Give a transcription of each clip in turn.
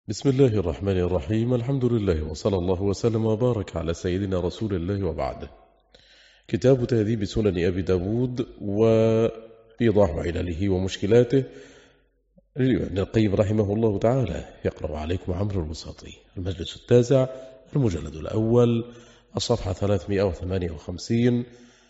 بسم الله الرحمن الرحيم. الحمد لله وصلى الله وسلم وبارك على سيدنا رسول الله وبعد. كتاب تهذيب سنن أبي داود وإيضاح علله ومشكلاته لابن القيم رحمه الله تعالى. يقرأ عليكم عمرو البساطي. المجلس التاسع، المجلد الأول، الصفحة 358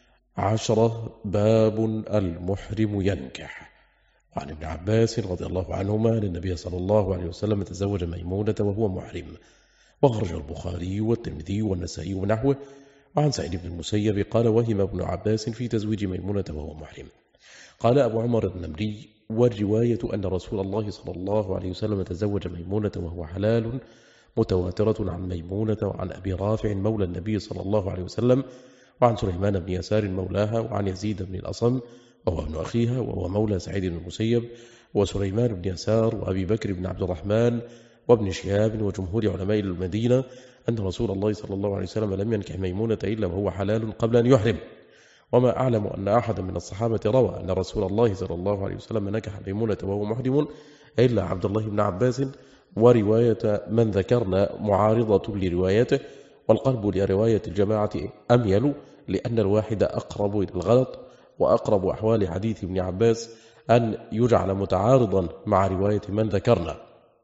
10. باب المحرم ينكح. وعن ابن عباس رضي الله عنهما أن النبي صلى الله عليه وسلم تزوج ميمونة وهو محرم، وأخرج البخاري والترمذي والنسائي ونحوه. وعن سعيد بن المسيب قال: وهم ابن عباس في تزويج ميمونة وهو محرم. قال أبو عمر النمري: والرواية أن رسول الله صلى الله عليه وسلم تزوج ميمونة وهو حلال متواترة عن ميمونة وعن أبي رافع مولى النبي صلى الله عليه وسلم، وعن سليمان بن يسار مولاها، وعن يزيد بن الأصم وهو ابن أخيها وهو مولى سعيد بن المسيب، وسليمان بن يسار، وأبي بكر بن عبد الرحمن، وابن شهاب، وجمهور علماء المدينة أن رسول الله صلى الله عليه وسلم لم ينكح ميمونة إلا وهو حلال قبل أن يحرم. وما أعلم أن أحدا من الصحابة روى أن رسول الله صلى الله عليه وسلم نكح ميمونة وهو محرم إلا عبد الله بن عباس. ورواية من ذكرنا معارضة لروايته، والقلب لرواية الجماعة أميل، لأن الواحد أقرب إلى الغلط، وأقرب أحوال حديث ابن عباس أن يجعل متعارضا مع رواية من ذكرنا.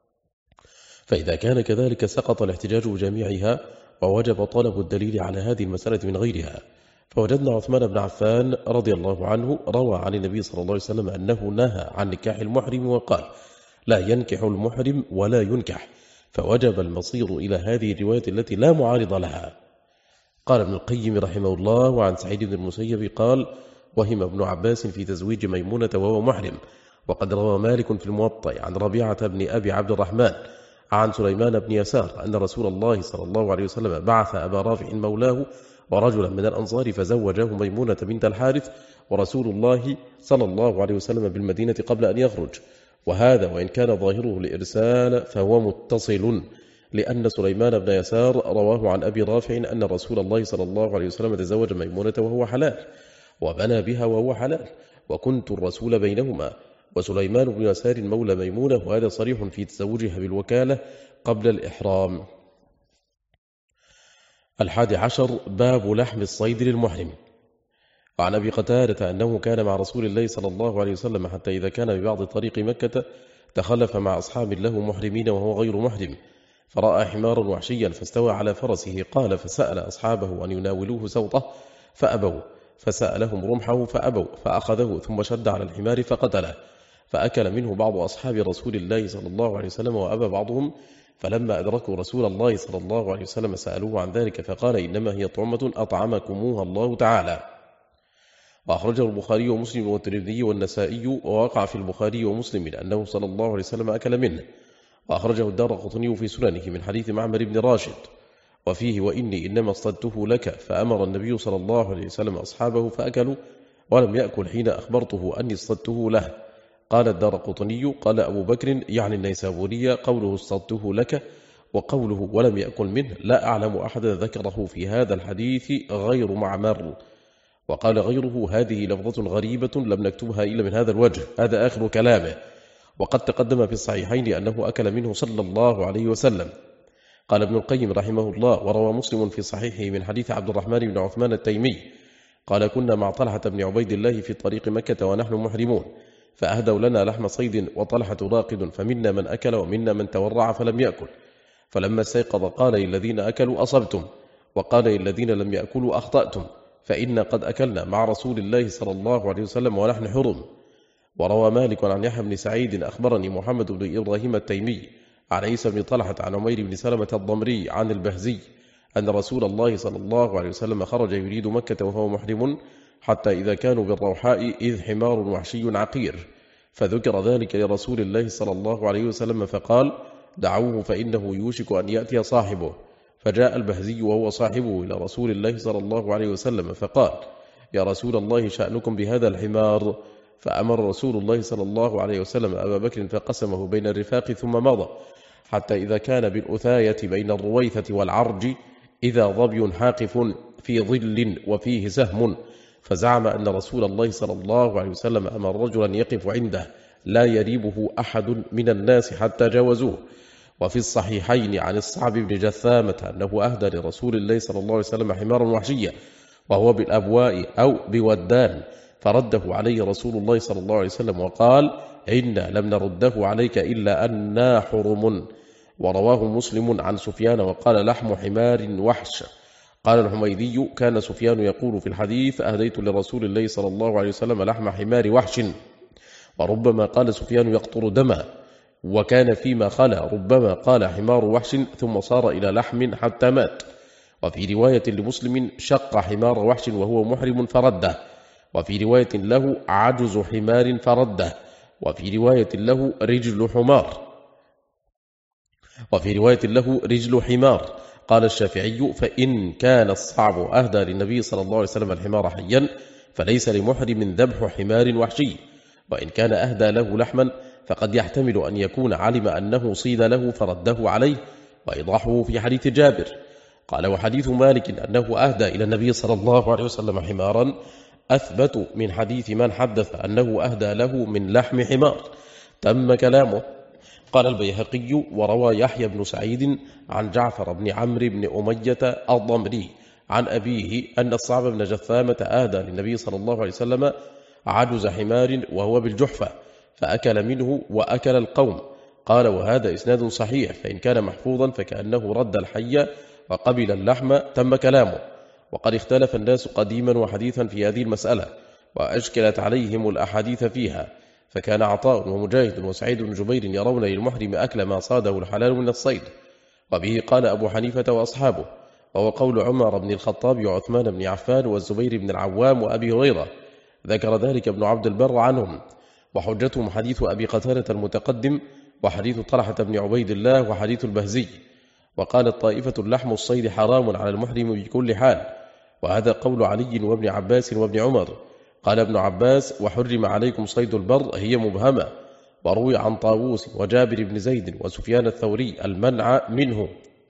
فإذا كان كذلك سقط الاحتجاج بجميعها، ووجب طلب الدليل على هذه المسألة من غيرها. فوجدنا عثمان بن عفان رضي الله عنه روى عن النبي صلى الله عليه وسلم أنه نهى عن نكاح المحرم وقال: لا ينكح المحرم ولا ينكح. فوجب المصير إلى هذه الرواية التي لا معارض لها. قال ابن القيم رحمه الله: وعن سعيد بن المسيب قال: وهم ابن عباس في تزويج ميمونة وهو محرم. وقد روى مالك في الموطأ عن ربيعة بن أبي عبد الرحمن عن سليمان بن يسار أن رسول الله صلى الله عليه وسلم بعث أبا رافع مولاه ورجلا من الأنصار فزوجاه ميمونة بنت الحارث، ورسول الله صلى الله عليه وسلم بالمدينة قبل أن يخرج. وهذا وإن كان ظاهره الإرسال فهو متصل، لأن سليمان بن يسار رواه عن أبي رافع أن رسول الله صلى الله عليه وسلم تزوج ميمونة وهو حلال، وبنى بها وهو حلال، وكنت الرسول بينهما. وسليمان بن يسار مولى ميمونة، وهذا صريح في تزوجها بالوكالة قبل الإحرام. 11. باب لحم الصيد للمحرم. وعن أبي قتادة أنه كان مع رسول الله صلى الله عليه وسلم حتى إذا كان ببعض طريق مكة تخلف مع أصحاب له محرمين وهو غير محرم، فرأى حمارا وحشيا فاستوى على فرسه. قال: فسأل أصحابه أن يناولوه سوطه فأبوا، فسألهم رمحه فأبوا، فأخذه ثم شد على الحمار فقتله. فأكل منه بعض أصحاب رسول الله صلى الله عليه وسلم وأبى بعضهم. فلما أدركوا رسول الله صلى الله عليه وسلم سألوه عن ذلك، فقال: إنما هي طعمة أطعمكموها الله تعالى. وأخرجه البخاري ومسلم والترمذي والنسائي، ووقع في البخاري ومسلم أنه صلى الله عليه وسلم أكل منه. وأخرجه الدارقطني في سننه من حديث معمر بن راشد، وفيه: وإني إنما اصطدته لك. فأمر النبي صلى الله عليه وسلم أصحابه فأكلوا، ولم يأكل حين أخبرته أني اصطدته له. قال الدارقطني: قال أبو بكر يعني النيسابوري: قوله اصطدته لك وقوله ولم يأكل منه لا أعلم أحدا ذكره في هذا الحديث غير معمر. وقال غيره: هذه لفظة غريبة لم نكتبها إلا من هذا الوجه. هذا آخر كلامه. وقد تقدم في الصحيحين أنه أكل منه صلى الله عليه وسلم. قال ابن القيم رحمه الله: وروى مسلم في صحيحه من حديث عبد الرحمن بن عثمان التيمي قال: كنا مع طلحة بن عبيد الله في طريق مكة ونحن محرمون، فأهدوا لنا لحم صيد وطلحة راقد، فمنا من أكل ومنا من تورع فلم يأكل. فلما استيقظ قال للذين أكلوا: أصبتم، وقال للذين لم يأكلوا: أخطأتم، فإنا قد أكلنا مع رسول الله صلى الله عليه وسلم ونحن حرم. وروى مالك عن يحيى بن سعيد أخبرني محمد بن إبراهيم التيمي عن عيسى بن طلحة عن عمير بن سلمة الضمري عن البهزي أن رسول الله صلى الله عليه وسلم خرج يريد مكة وهو محرم، حتى إذا كانوا بالروحاء إذ حمار وحشي عقير، فذكر ذلك لرسول الله صلى الله عليه وسلم فقال: دعوه فإنه يوشك أن يأتي صاحبه. فجاء البهزي وهو صاحبه إلى رسول الله صلى الله عليه وسلم فقال: يا رسول الله، شأنكم بهذا الحمار؟ فأمر رسول الله صلى الله عليه وسلم أبا بكر فقسمه بين الرفاق ثم مضى، حتى إذا كان بالأثاية بين الرويثة والعرج إذا ظبي حاقف في ظل وفيه سهم، فزعم أن رسول الله صلى الله عليه وسلم أمر رجلا يقف عنده لا يريبه أحد من الناس حتى جاوزوه. وفي الصحيحين عن الصعب بن جثامة أنه أهدى لرسول الله صلى الله عليه وسلم حمارا وحشيا وهو بالأبواء أو بودان، فرده عليه رسول الله صلى الله عليه وسلم وقال: إنا لم نرده عليك إلا أننا حرم. ورواه مسلم عن سفيان وقال: لحم حمار وحش. قال الحميدي: كان سفيان يقول في الحديث: أهديت لرسول الله صلى الله عليه وسلم لحم حمار وحش. وربما قال سفيان: يقطر دما. وكان فيما خلا ربما قال: حمار وحش ثم صار إلى لحم حتى مات. وفي رواية لمسلم: شق حمار وحش وهو محرم فرده. وفي رواية له: عجز حمار فرده. وفي رواية له: رجل حمار. وفي رواية له: رجل حمار. قال الشافعي: فإن كان الصعب أهدى للنبي صلى الله عليه وسلم الحمار حيا فليس لمحرم ذبح حمار وحشي، وإن كان أهدى له لحما فقد يحتمل أن يكون علم أنه صيد له فرده عليه، وإيضاحه في حديث جابر. قال: وحديث مالك أنه أهدى إلى النبي صلى الله عليه وسلم حمارا أثبت من حديث من حدث أنه أهدى له من لحم حمار. تم كلامه. قال البيهقي: وروى يحيى بن سعيد عن جعفر بن عمرو بن أمية الضمري عن أبيه أن الصعب بن جثامة أهدى للنبي صلى الله عليه وسلم عجز حمار وهو بالجحفة فأكل منه وأكل القوم. قال: وهذا إسناد صحيح، فإن كان محفوظا فكأنه رد الحي وقبل اللحم. تم كلامه. وقد اختلف الناس قديما وحديثا في هذه المسألة، وأشكلت عليهم الأحاديث فيها، فكان عطاء ومجاهد وسعيد بن جبير يرون للمحرم أكل ما صاده الحلال من الصيد، وبه قال أبو حنيفة وأصحابه، وهو قول عمر بن الخطاب وعثمان بن عفان والزبير بن العوام وأبي هريرة. ذكر ذلك ابن عبد البر عنهم. وحجتهم حديث أبي قتادة المتقدم، وحديث طلحة بن عبيد الله، وحديث البهزي. وقالت طائفة: لحم الصيد حرام على المحرم بكل حال، وهذا قول علي وابن عباس وابن عمر. قال ابن عباس: وحرم عليكم صيد البر هي مبهمة. وروي عن طاووس وجابر بن زيد وسفيان الثوري المنع منه.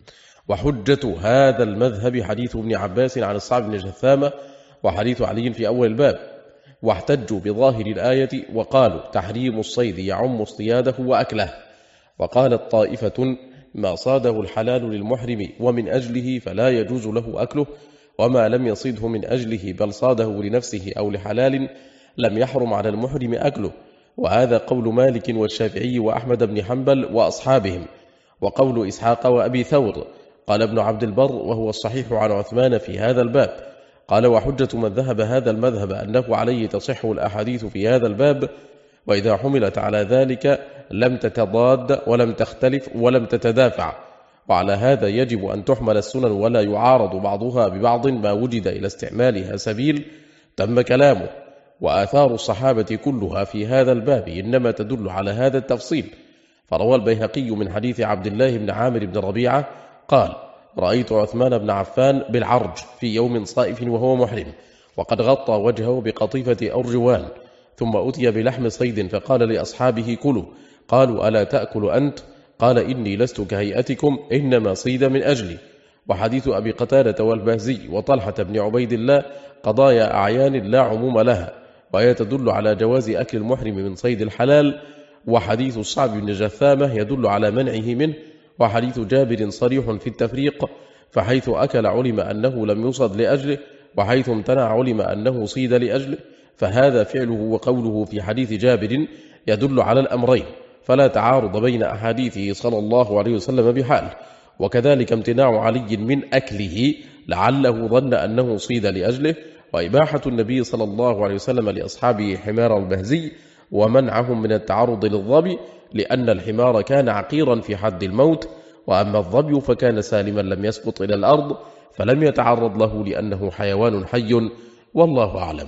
وحجة هذا المذهب حديث ابن عباس عن الصعب بن جثامة وحديث علي في أول الباب، واحتجوا بظاهر الآية وقالوا: تحريم الصيد يعم اصطياده وأكله. وقالت طائفة: ما صاده الحلال للمحرم ومن أجله فلا يجوز له أكله، وما لم يصيده من أجله بل صاده لنفسه أو لحلال لم يحرم على المحرم أكله. وهذا قول مالك والشافعي وأحمد بن حنبل وأصحابهم، وقول إسحاق وأبي ثور. قال ابن عبد البر: وهو الصحيح عن عثمان في هذا الباب. قال: وحجة من ذهب هذا المذهب أنه عليه تصح الأحاديث في هذا الباب، وإذا حملت على ذلك لم تتضاد ولم تختلف ولم تتدافع، وعلى هذا يجب أن تحمل السنن ولا يعارض بعضها ببعض ما وجد إلى استعمالها سبيل. تم كلامه. وآثار الصحابة كلها في هذا الباب إنما تدل على هذا التفصيل. فروى البيهقي من حديث عبد الله بن عامر بن ربيعة قال: رأيت عثمان بن عفان بالعرج في يوم صائف وهو محرم، وقد غطى وجهه بقطيفة أرجوان، ثم أتي بلحم صيد فقال لأصحابه: كلوا. قالوا: ألا تأكل أنت؟ قال: إني لست كهيئتكم، إنما صيد من أجلي. وحديث أبي قتادة والبهزي وطلحة بن عبيد الله قضايا أعيان لا عموم لها، وهي تدل على جواز أكل المحرم من صيد الحلال. وحديث الصعب بن جثامة يدل على منعه منه. وحديث جابر صريح في التفريق، فحيث أكل علم أنه لم يصد لأجله، وحيث امتنع علم أنه صيد لأجله. فهذا فعله وقوله في حديث جابر يدل على الأمرين، فلا تعارض بين أحاديثه صلى الله عليه وسلم بحال. وكذلك امتناع علي من أكله لعله ظن أنه صيد لأجله، وإباحة النبي صلى الله عليه وسلم لأصحابه حمار البهزي ومنعهم من التعرض للظبي، لأن الحمار كان عقيرا في حد الموت، وأما الظبي فكان سالما لم يسقط إلى الأرض فلم يتعرض له لأنه حيوان حي، والله أعلم.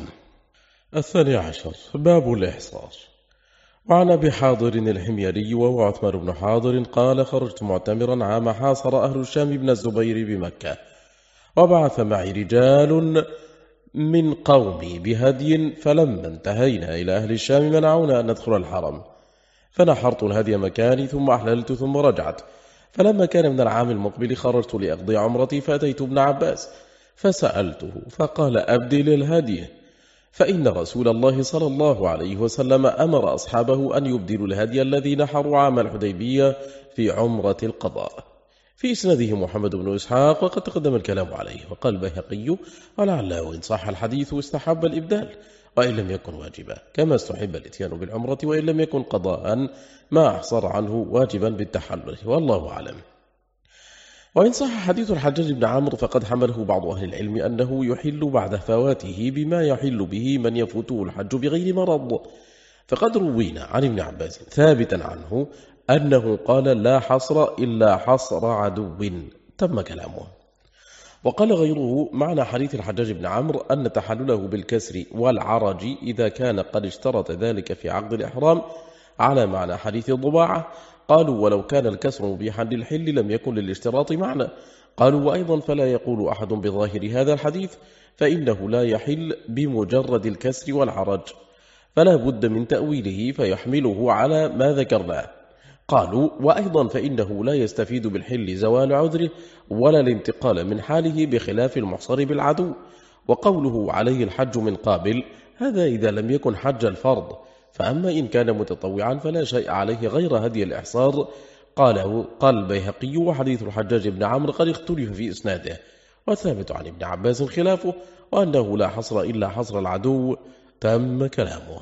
12. باب الإحصار. وعن أبي حاضر الحميري وهو عثمان بن حاضر قال: خرجت معتمرا عام حاصر أهل الشام بن الزبير بمكة، وبعث معي رجال من قومي بهدي، فلما انتهينا إلى أهل الشام منعونا أن ندخل الحرم، فنحرت الهدي مكاني ثم أحللت ثم رجعت. فلما كان من العام المقبل خرجت لأقضي عمرتي، فأتيت ابن عباس فسألته فقال: أبدل الهدي. فإن رسول الله صلى الله عليه وسلم أمر أصحابه أن يبدلوا الهدي الذي نحروا عام الحديبية في عمرة القضاء. في إسناده محمد بن إسحاق وقد تقدم الكلام عليه. وقال البيهقي ولعله وإن صح الحديث استحب الإبدال وإن لم يكن واجبا، كما استحب الاتيان بالعمرة وإن لم يكن قضاء ما أحصر عنه واجبا بالتحلل، والله أعلم. وإن صح حديث الحجاج بن عمرو فقد حمله بعض أهل العلم أنه يحل بعد فواته بما يحل به من يفوته الحج بغير مرض، فقد روينا عن ابن عباس ثابتا عنه أنه قال لا حصر إلا حصر عدو، تم كلامه. وقال غيره معنى حديث الحجاج بن عمرو أن تحلله بالكسر والعرج إذا كان قد اشترط ذلك في عقد الإحرام على معنى حديث الضباعة. قالوا ولو كان الكسر مبيحا للحل لم يكن للاشتراط معنى. قالوا وأيضا فلا يقول أحد بظاهر هذا الحديث فإنه لا يحل بمجرد الكسر والعرج، فلا بد من تأويله فيحمله على ما ذكرناه. قالوا وأيضا فإنه لا يستفيد بالحل زوال عذره ولا الانتقال من حاله بخلاف المحصر بالعدو. وقوله عليه الحج من قابل هذا إذا لم يكن حج الفرض، فأما إن كان متطوعا فلا شيء عليه غير هدي الإحصار. قال البيهقي وحديث الحجاج بن عمرو قد اختلف في إسناده، وثابت عن ابن عباس خلافه وأنه لا حصر إلا حصر العدو، تم كلامه.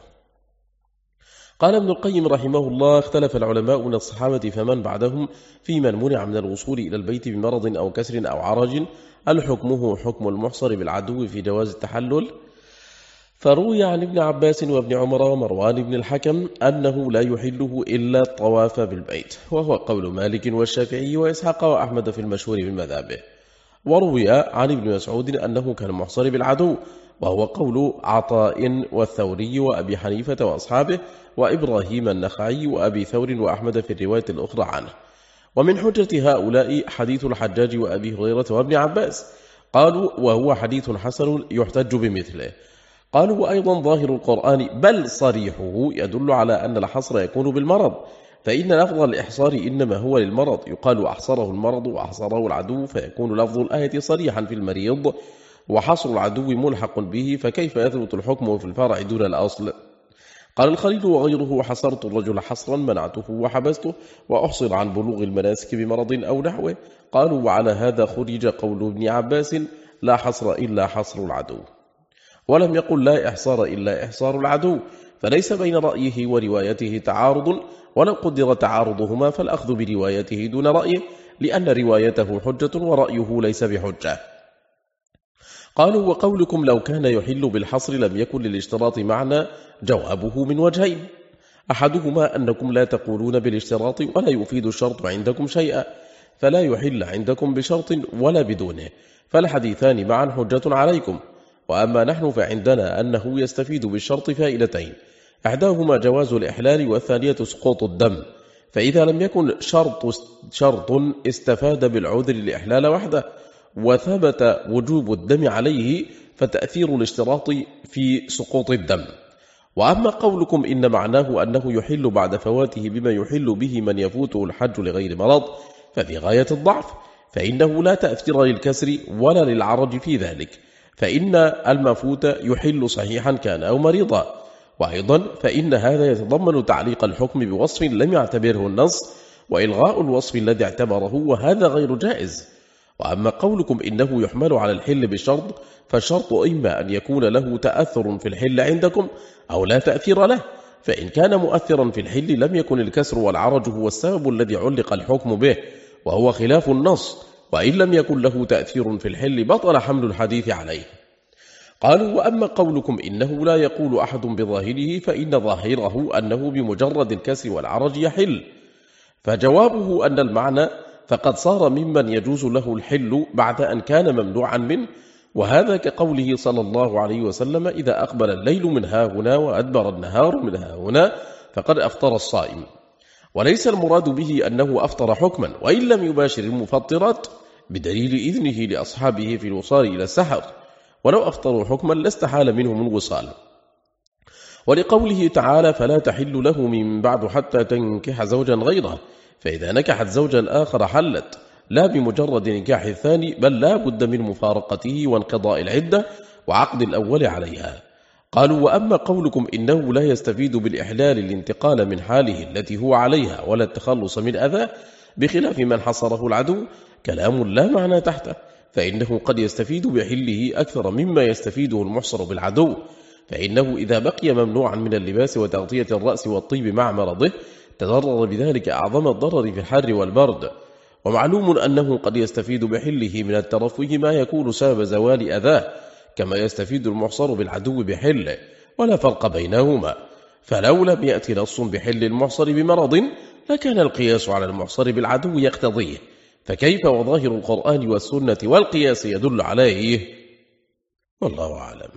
قال ابن القيم رحمه الله اختلف العلماء من الصحابة فمن بعدهم في من منع من الوصول إلى البيت بمرض أو كسر أو عرج، هل حكمه حكم المحصر بالعدو في جواز التحلل؟ فروي عن ابن عباس وابن عمر ومروان بن الحكم أنه لا يحله إلا الطواف بالبيت، وهو قول مالك والشافعي وإسحاق وأحمد في المشهور من مذهبه. وروي عن ابن مسعود أنه كان محصر بالعدو، وهو قول عطاء والثوري وأبي حنيفة وأصحابه وإبراهيم النخعي وأبي ثور وأحمد في الرواية الأخرى عنه. ومن حجة هؤلاء حديث الحجاج وأبي هريرة وابن عباس، قالوا وهو حديث حسن يحتج بمثله. قالوا وأيضا ظاهر القرآن بل صريحه يدل على أن الحصر يكون بالمرض، فإن لفظ الإحصار إنما هو للمرض، يقال أحصره المرض وأحصره العدو، فيكون لفظ الآية صريحا في المريض وحصر العدو ملحق به، فكيف يثبت الحكم في الفرع دون الأصل؟ قال الخليل وغيره حصرت الرجل حصرا منعته وحبسته وأحصر عن بلوغ المناسك بمرض أو نحوه. قالوا وعلى هذا خرج قول ابن عباس لا حصر إلا حصر العدو، ولم يقل لا إحصار إلا إحصار العدو، فليس بين رأيه وروايته تعارض، ولو قدر تعارضهما فالأخذ بروايته دون رأيه، لأن روايته حجة ورأيه ليس بحجة. قالوا وقولكم لو كان يحل بالحصر لم يكن للاشتراط معنى، جوابه من وجهين، أحدهما أنكم لا تقولون بالاشتراط ولا يفيد الشرط عندكم شيئا، فلا يحل عندكم بشرط ولا بدونه، فالحديثان معا حجة عليكم. وأما نحن فعندنا أنه يستفيد بالشرط فائدتين، إحداهما جواز الإحلال والثانية سقوط الدم، فإذا لم يكن شرط استفاد بالعذر الإحلال وحده وثبت وجوب الدم عليه، فتأثير الاشتراط في سقوط الدم. وأما قولكم إن معناه أنه يحل بعد فواته بما يحل به من يفوته الحج لغير مرض ففي غاية الضعف، فإنه لا تأثير للكسر ولا للعرج في ذلك، فإن المفوت يحل صحيحا كان أو مريضا. وأيضا فإن هذا يتضمن تعليق الحكم بوصف لم يعتبره النص وإلغاء الوصف الذي اعتبره، وهذا غير جائز. وأما قولكم إنه يحمل على الحل بالشرط، فالشرط إما أن يكون له تأثر في الحل عندكم أو لا تأثير له، فإن كان مؤثرا في الحل لم يكن الكسر والعرج هو السبب الذي علق الحكم به، وهو خلاف النص، وإن لم يكن له تأثير في الحل بطل حمل الحديث عليه. قالوا وأما قولكم إنه لا يقول أحد بظاهره، فإن ظاهره أنه بمجرد الكسر والعرج يحل، فجوابه أن المعنى فقد صار ممن يجوز له الحل بعد أن كان ممنوعا منه، وهذا كقوله صلى الله عليه وسلم إذا أقبل الليل من هاهنا وأدبر النهار من هاهنا فقد أفطر الصائم، وليس المراد به أنه أفطر حكما، وإن لم يباشر المفطرات بدليل إذنه لأصحابه في الوصال إلى السحر، ولو أفطروا حكما لاستحال منهم الوصال. ولقوله تعالى فلا تحل له من بعد حتى تنكح زوجا غيره، فإذا نكحت زوجا آخر حلت، لا بمجرد نكاح الثاني، بل لا بد من مفارقته وانقضاء العدة وعقد الأول عليها. قالوا: وأما قولكم إنه لا يستفيد بالإحلال الانتقال من حاله التي هو عليها ولا التخلص من أذى بخلاف من حصره العدو، كلام لا معنى تحته، فإنه قد يستفيد بحله أكثر مما يستفيده المحصر بالعدو، فإنه إذا بقي ممنوعا من اللباس وتغطية الرأس والطيب مع مرضه تضرر بذلك أعظم الضرر في الحر والبرد. ومعلوم أنه قد يستفيد بحله من الترفه ما يكون سبب زوال أذاه، كما يستفيد المحصر بالعدو بحله، ولا فرق بينهما. فلو لم يأتي نص بحل المحصر بمرض لكان القياس على المحصر بالعدو يقتضيه، فكيف وظاهر القرآن والسنة والقياس يدل عليه؟ والله أعلم.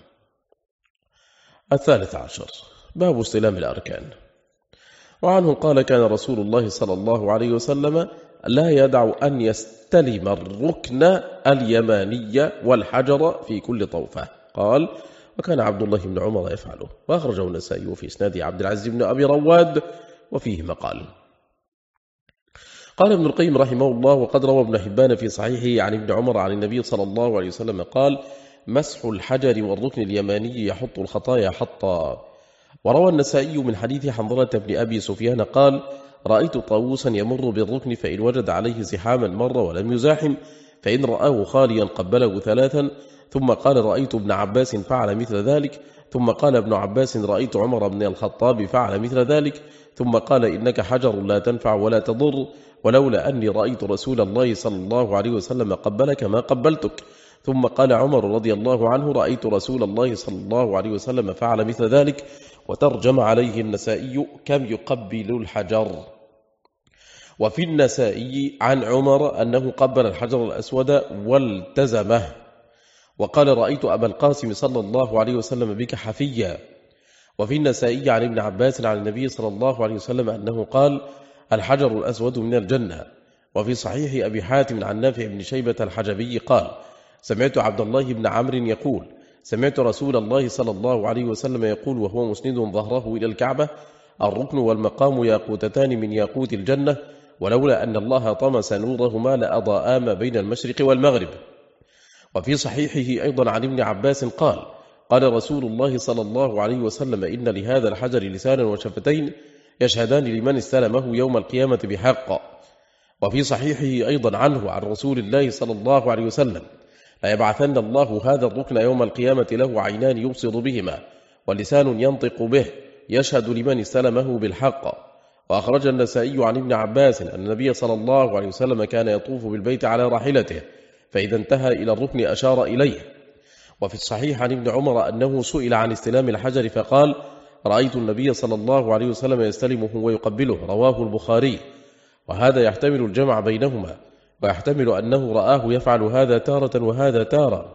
13. باب استلام الأركان. وعنه قال: كان رسول الله صلى الله عليه وسلم لا يدع أن يستلم الركن اليماني والحجر في كل طوفة. قال: وكان عبد الله بن عمر يفعله. وأخرجه النسائي في إسناد عبد العزيز بن أبي رواد وفيه مقال. قال ابن القيم رحمه الله: وقد روى ابن حبان في صحيحه عن ابن عمر عن النبي صلى الله عليه وسلم قال: مسح الحجر والركن اليماني يحط الخطايا حطا. وروى النسائي من حديث حنظلة بن أبي سفيان قال: رأيت طاووسا يمر بالركن فإن وجد عليه زحاما مر ولم يزاحم، فإن رآه خاليا قبله 3. ثم قال: رأيت ابن عباس فعل مثل ذلك. ثم قال ابن عباس: رأيت عمر بن الخطاب فعل مثل ذلك. ثم قال: إنك حجر لا تنفع ولا تضر، ولولا أني رأيت رسول الله صلى الله عليه وسلم قبلك ما قبلتك. ثم قال عمر رضي الله عنه: رأيت رسول الله صلى الله عليه وسلم فعل مثل ذلك. وترجم عليه النسائي: كم يقبل الحجر. وفي النسائي عن عمر أنه قبل الحجر الأسود والتزمه. وقال: رأيت أبا القاسم صلى الله عليه وسلم بك حفيا. وفي النسائي عن ابن عباس عن النبي صلى الله عليه وسلم أنه قال: الحجر الأسود من الجنة. وفي صحيح أبي حاتم عن نافع بن شيبة الحجبي قال: سمعت عبد الله بن عمرو يقول: سمعت رسول الله صلى الله عليه وسلم يقول وهو مسند ظهره إلى الكعبة: الركن والمقام ياقوتتان من ياقوت الجنة، ولولا أن الله طمس نورهما لأضاءا ما بين المشرق والمغرب. وفي صحيحه أيضا عن ابن عباس قال: قال رسول الله صلى الله عليه وسلم: إن لهذا الحجر لسانا وشفتين يشهدان لمن استلمه يوم القيامة بحق. وفي صحيحه أيضا عنه عن رسول الله صلى الله عليه وسلم: لا يبعثن الله هذا الركن يوم القيامة له عينان يبصر بهما ولسان ينطق به يشهد لمن استلمه بالحق. وأخرج النسائي عن ابن عباس أن النبي صلى الله عليه وسلم كان يطوف بالبيت على راحلته، فإذا انتهى إلى الركن أشار إليه. وفي الصحيح عن ابن عمر أنه سئل عن استلام الحجر فقال: رأيت النبي صلى الله عليه وسلم يستلمه ويقبله. رواه البخاري. وهذا يحتمل الجمع بينهما، ويحتمل أنه رآه يفعل هذا تارة وهذا تارة.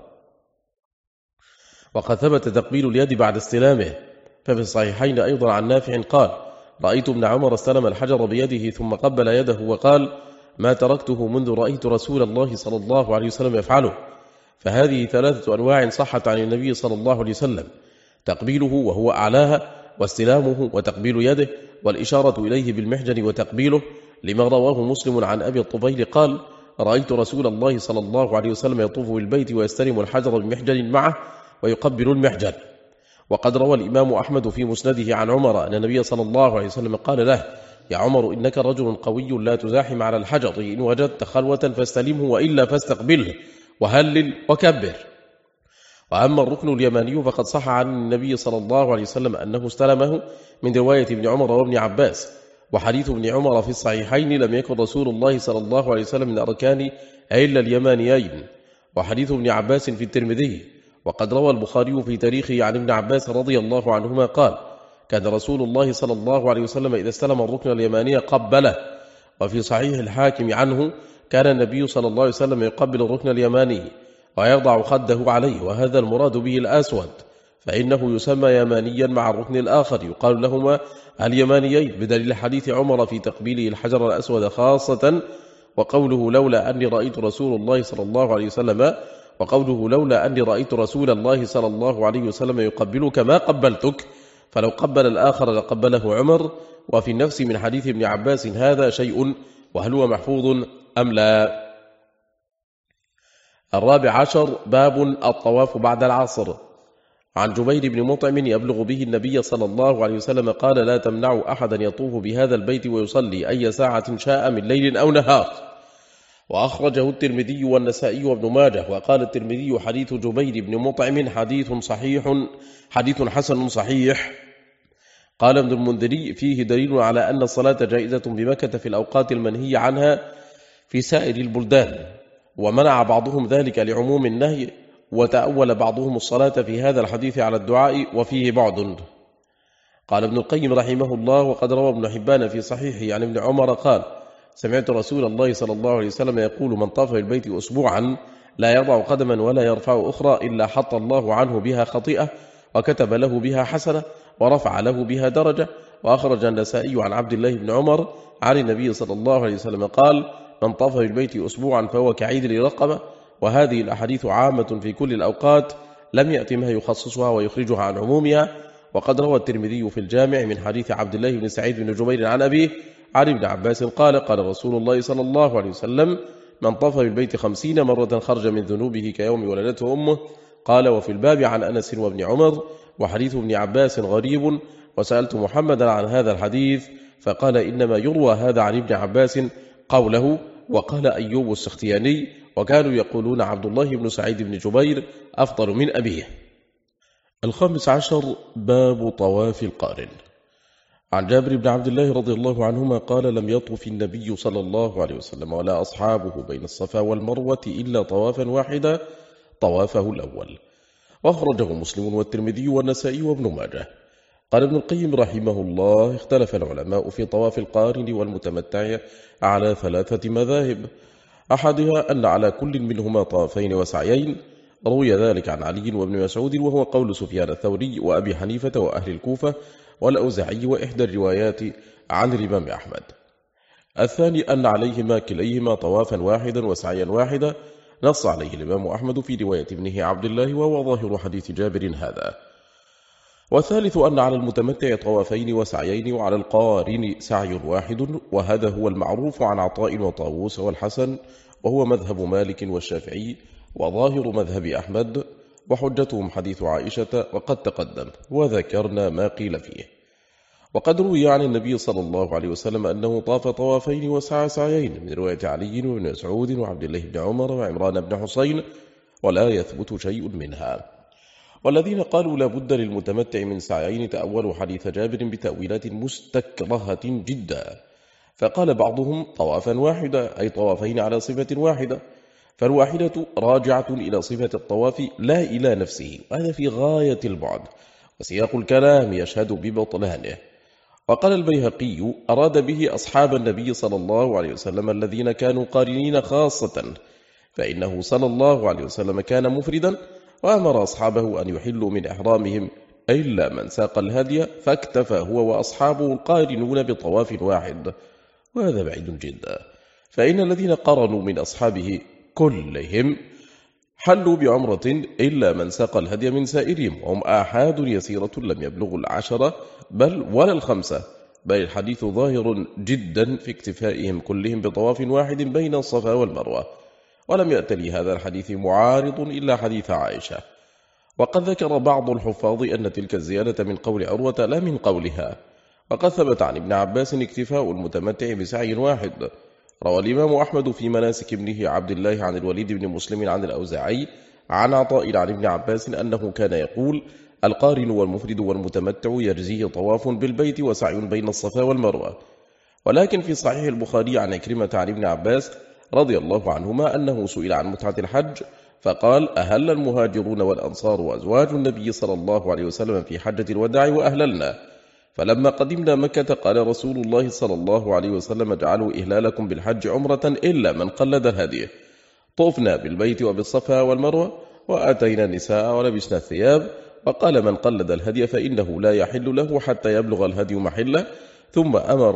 وقد ثبت تقبيل اليد بعد استلامه، ففي الصحيحين أيضا عن نافع قال: رأيت ابن عمر استلم الحجر بيده ثم قبل يده وقال: ما تركته منذ رأيت رسول الله صلى الله عليه وسلم يفعله. فهذه 3 أنواع صحت عن النبي صلى الله عليه وسلم: تقبيله وهو أعلاها، واستلامه وتقبيل يده، والإشارة إليه بالمحجن وتقبيله، لما رواه مسلم عن أبي الطفيل قال: رأيت رسول الله صلى الله عليه وسلم يطوف بالبيت ويستلم الحجر بمحجن معه ويقبل المحجن. وقد روى الإمام أحمد في مسنده عن عمر أن النبي صلى الله عليه وسلم قال له: يا عمر إنك رجل قوي لا تزاحم على الحجر، إن وجدت خلوة فاستلمه وإلا فاستقبله وهلل وكبر. وأما الركن اليماني فقد صح عن النبي صلى الله عليه وسلم أنه استلمه من رواية ابن عمر وابن عباس. وحديث ابن عمر في الصحيحين: لم يكن رسول الله صلى الله عليه وسلم من أركان إلا اليمانيين. وحديث ابن عباس في الترمذي. وقد روى البخاري في تاريخه عن ابن عباس رضي الله عنهما قال: كان رسول الله صلى الله عليه وسلم إذا استلم الركن اليماني قبله. وفي صحيح الحاكم عنه: كان النبي صلى الله عليه وسلم يقبل الركن اليماني ويضع خده عليه، وهذا المراد به الأسود، فإنه يسمى يمانيا مع الركن الآخر يقال لهما اليمانيين، بدليل حديث عمر في تقبيله الحجر الأسود خاصة، وقوله: لولا أني رأيت رسول الله صلى الله عليه وسلم، وقوله: لولا أني رأيت رسول الله صلى الله عليه وسلم يقبلك ما قبلتك، فلو قبل الآخر لقبله عمر. وفي النفس من حديث ابن عباس هذا شيء، وهل هو محفوظ أم لا؟ 14. باب الطواف بعد العصر. عن جبير بن مطعم يبلغ به النبي صلى الله عليه وسلم قال لا تمنعوا أحدا يطوف بهذا البيت ويصلي أي ساعة شاء من ليل أو نهار. وأخرجه الترمذي والنسائي وابن ماجه. وقال الترمذي حديث جبير بن مطعم حديث حسن صحيح. قال ابن المنذري فيه دليل على أن الصلاة جائزة بمكة في الأوقات المنهي عنها في سائر البلدان، ومنع بعضهم ذلك لعموم النهي، وتأول بعضهم الصلاة في هذا الحديث على الدعاء وفيه بعد. قال ابن القيم رحمه الله وقد روى ابن حبان في صحيحه عن ابن عمر قال سمعت رسول الله صلى الله عليه وسلم يقول من طاف بالبيت أسبوعا لا يضع قدما ولا يرفع أخرى إلا حط الله عنه بها خطيئة وكتب له بها حسنة ورفع له بها درجة. وأخرج النسائي عن عبد الله بن عمر عن النبي صلى الله عليه وسلم قال من طاف بالبيت أسبوعا فهو كعيد لرقبة. وهذه الأحاديث عامة في كل الأوقات، لم يأت ما يخصصها ويخرجها عن عمومها. وقد روى الترمذي في الجامع من حديث عبد الله بن سعيد بن جبير عن أبيه عن ابن عباس قال قال رسول الله صلى الله عليه وسلم من طاف بالبيت 50 مرة خرج من ذنوبه كيوم ولدته أمه. قال وفي الباب عن أنس وابن عمر. وحديث ابن عباس غريب، وسألت محمدا عن هذا الحديث فقال إنما يروى هذا عن ابن عباس قوله. وقال أيوب السختياني وكانوا يقولون عبد الله بن سعيد بن جبير أفضل من أبيه. 15 باب طواف القارن. عن جابر بن عبد الله رضي الله عنهما قال لم يطوف النبي صلى الله عليه وسلم ولا أصحابه بين الصفا والمروة إلا طوافا واحدا طوافه الأول. وأخرجه مسلم والترمذي والنسائي وابن ماجه. قال ابن القيم رحمه الله اختلف العلماء في طواف القارن والمتمتع على 3 مذاهب، أحدها أن على كل منهما طوافين وسعيين. روي ذلك عن علي وابن مسعود وهو قول سفيان الثوري وأبي حنيفة وأهل الكوفة والأوزاعي وإحدى الروايات عن الإمام أحمد. الثاني أن عليهما كليهما طوافا واحدا وسعيا واحدا، نص عليه الإمام أحمد في رواية ابنه عبد الله وهو ظاهر حديث جابر هذا. والثالث أن على المتمتع طوافين وسعيين وعلى القارن سعي واحد، وهذا هو المعروف عن عطاء وطاووس والحسن، وهو مذهب مالك والشافعي وظاهر مذهب أحمد، وحجتهم حديث عائشة وقد تقدم وذكرنا ما قيل فيه. وقد روي عن النبي صلى الله عليه وسلم أنه طاف طوافين وسعى سعيين من رواية علي وابن مسعود وعبد الله بن عمر وعمران بن حسين، ولا يثبت شيء منها. والذين قالوا لا بد للمتمتع من سعيين تأولوا حديث جابر بتأويلات مستكرهة جدا، فقال بعضهم طوافا واحدا أي طوافين على صفة واحدة، فالواحدة راجعة إلى صفة الطواف لا إلى نفسه، وهذا في غاية البعد، وسياق الكلام يشهد ببطلانه. وقال البيهقي أراد به أصحاب النبي صلى الله عليه وسلم الذين كانوا قارنين خاصة، فإنه صلى الله عليه وسلم كان مفردا وأمر أصحابه أن يحلوا من إحرامهم إلا من ساق الهدي، فاكتفى هو وأصحابه القارنون بطواف واحد، وهذا بعيد جدا، فإن الذين قارنوا من أصحابه كلهم حلوا بعمرة إلا من ساق الهدي من سائرهم، وهم آحاد يسيرة لم يبلغوا 10 بل ولا 5، بل الحديث ظاهر جدا في اكتفائهم كلهم بطواف واحد بين الصفا والمروة. ولم يأت لي هذا الحديث معارض إلا حديث عائشة. وقد ذكر بعض الحفاظ أن تلك الزيادة من قول عروة لا من قولها. وقد ثبت عن ابن عباس اكتفاء المتمتع بسعي واحد. روى الإمام أحمد في مناسك ابنه عبد الله عن الوليد بن مسلم عن الأوزاعي عن عطاء عن ابن عباس أنه كان يقول القارن والمفرد والمتمتع يجزيه طواف بالبيت وسعي بين الصفا والمروة. ولكن في صحيح البخاري عن عكرمة عن ابن عباس رضي الله عنهما أنه سئل عن متعة الحج فقال أهل المهاجرون والأنصار وأزواج النبي صلى الله عليه وسلم في حجة الوداع وأهللنا، فلما قدمنا مكة قال رسول الله صلى الله عليه وسلم اجعلوا إهلالكم بالحج عمرة إلا من قلد الهدي، طفنا بالبيت وبالصفا والمروة وآتينا النساء ولبسنا الثياب، وقال من قلد الهدي فإنه لا يحل له حتى يبلغ الهدي محله، ثم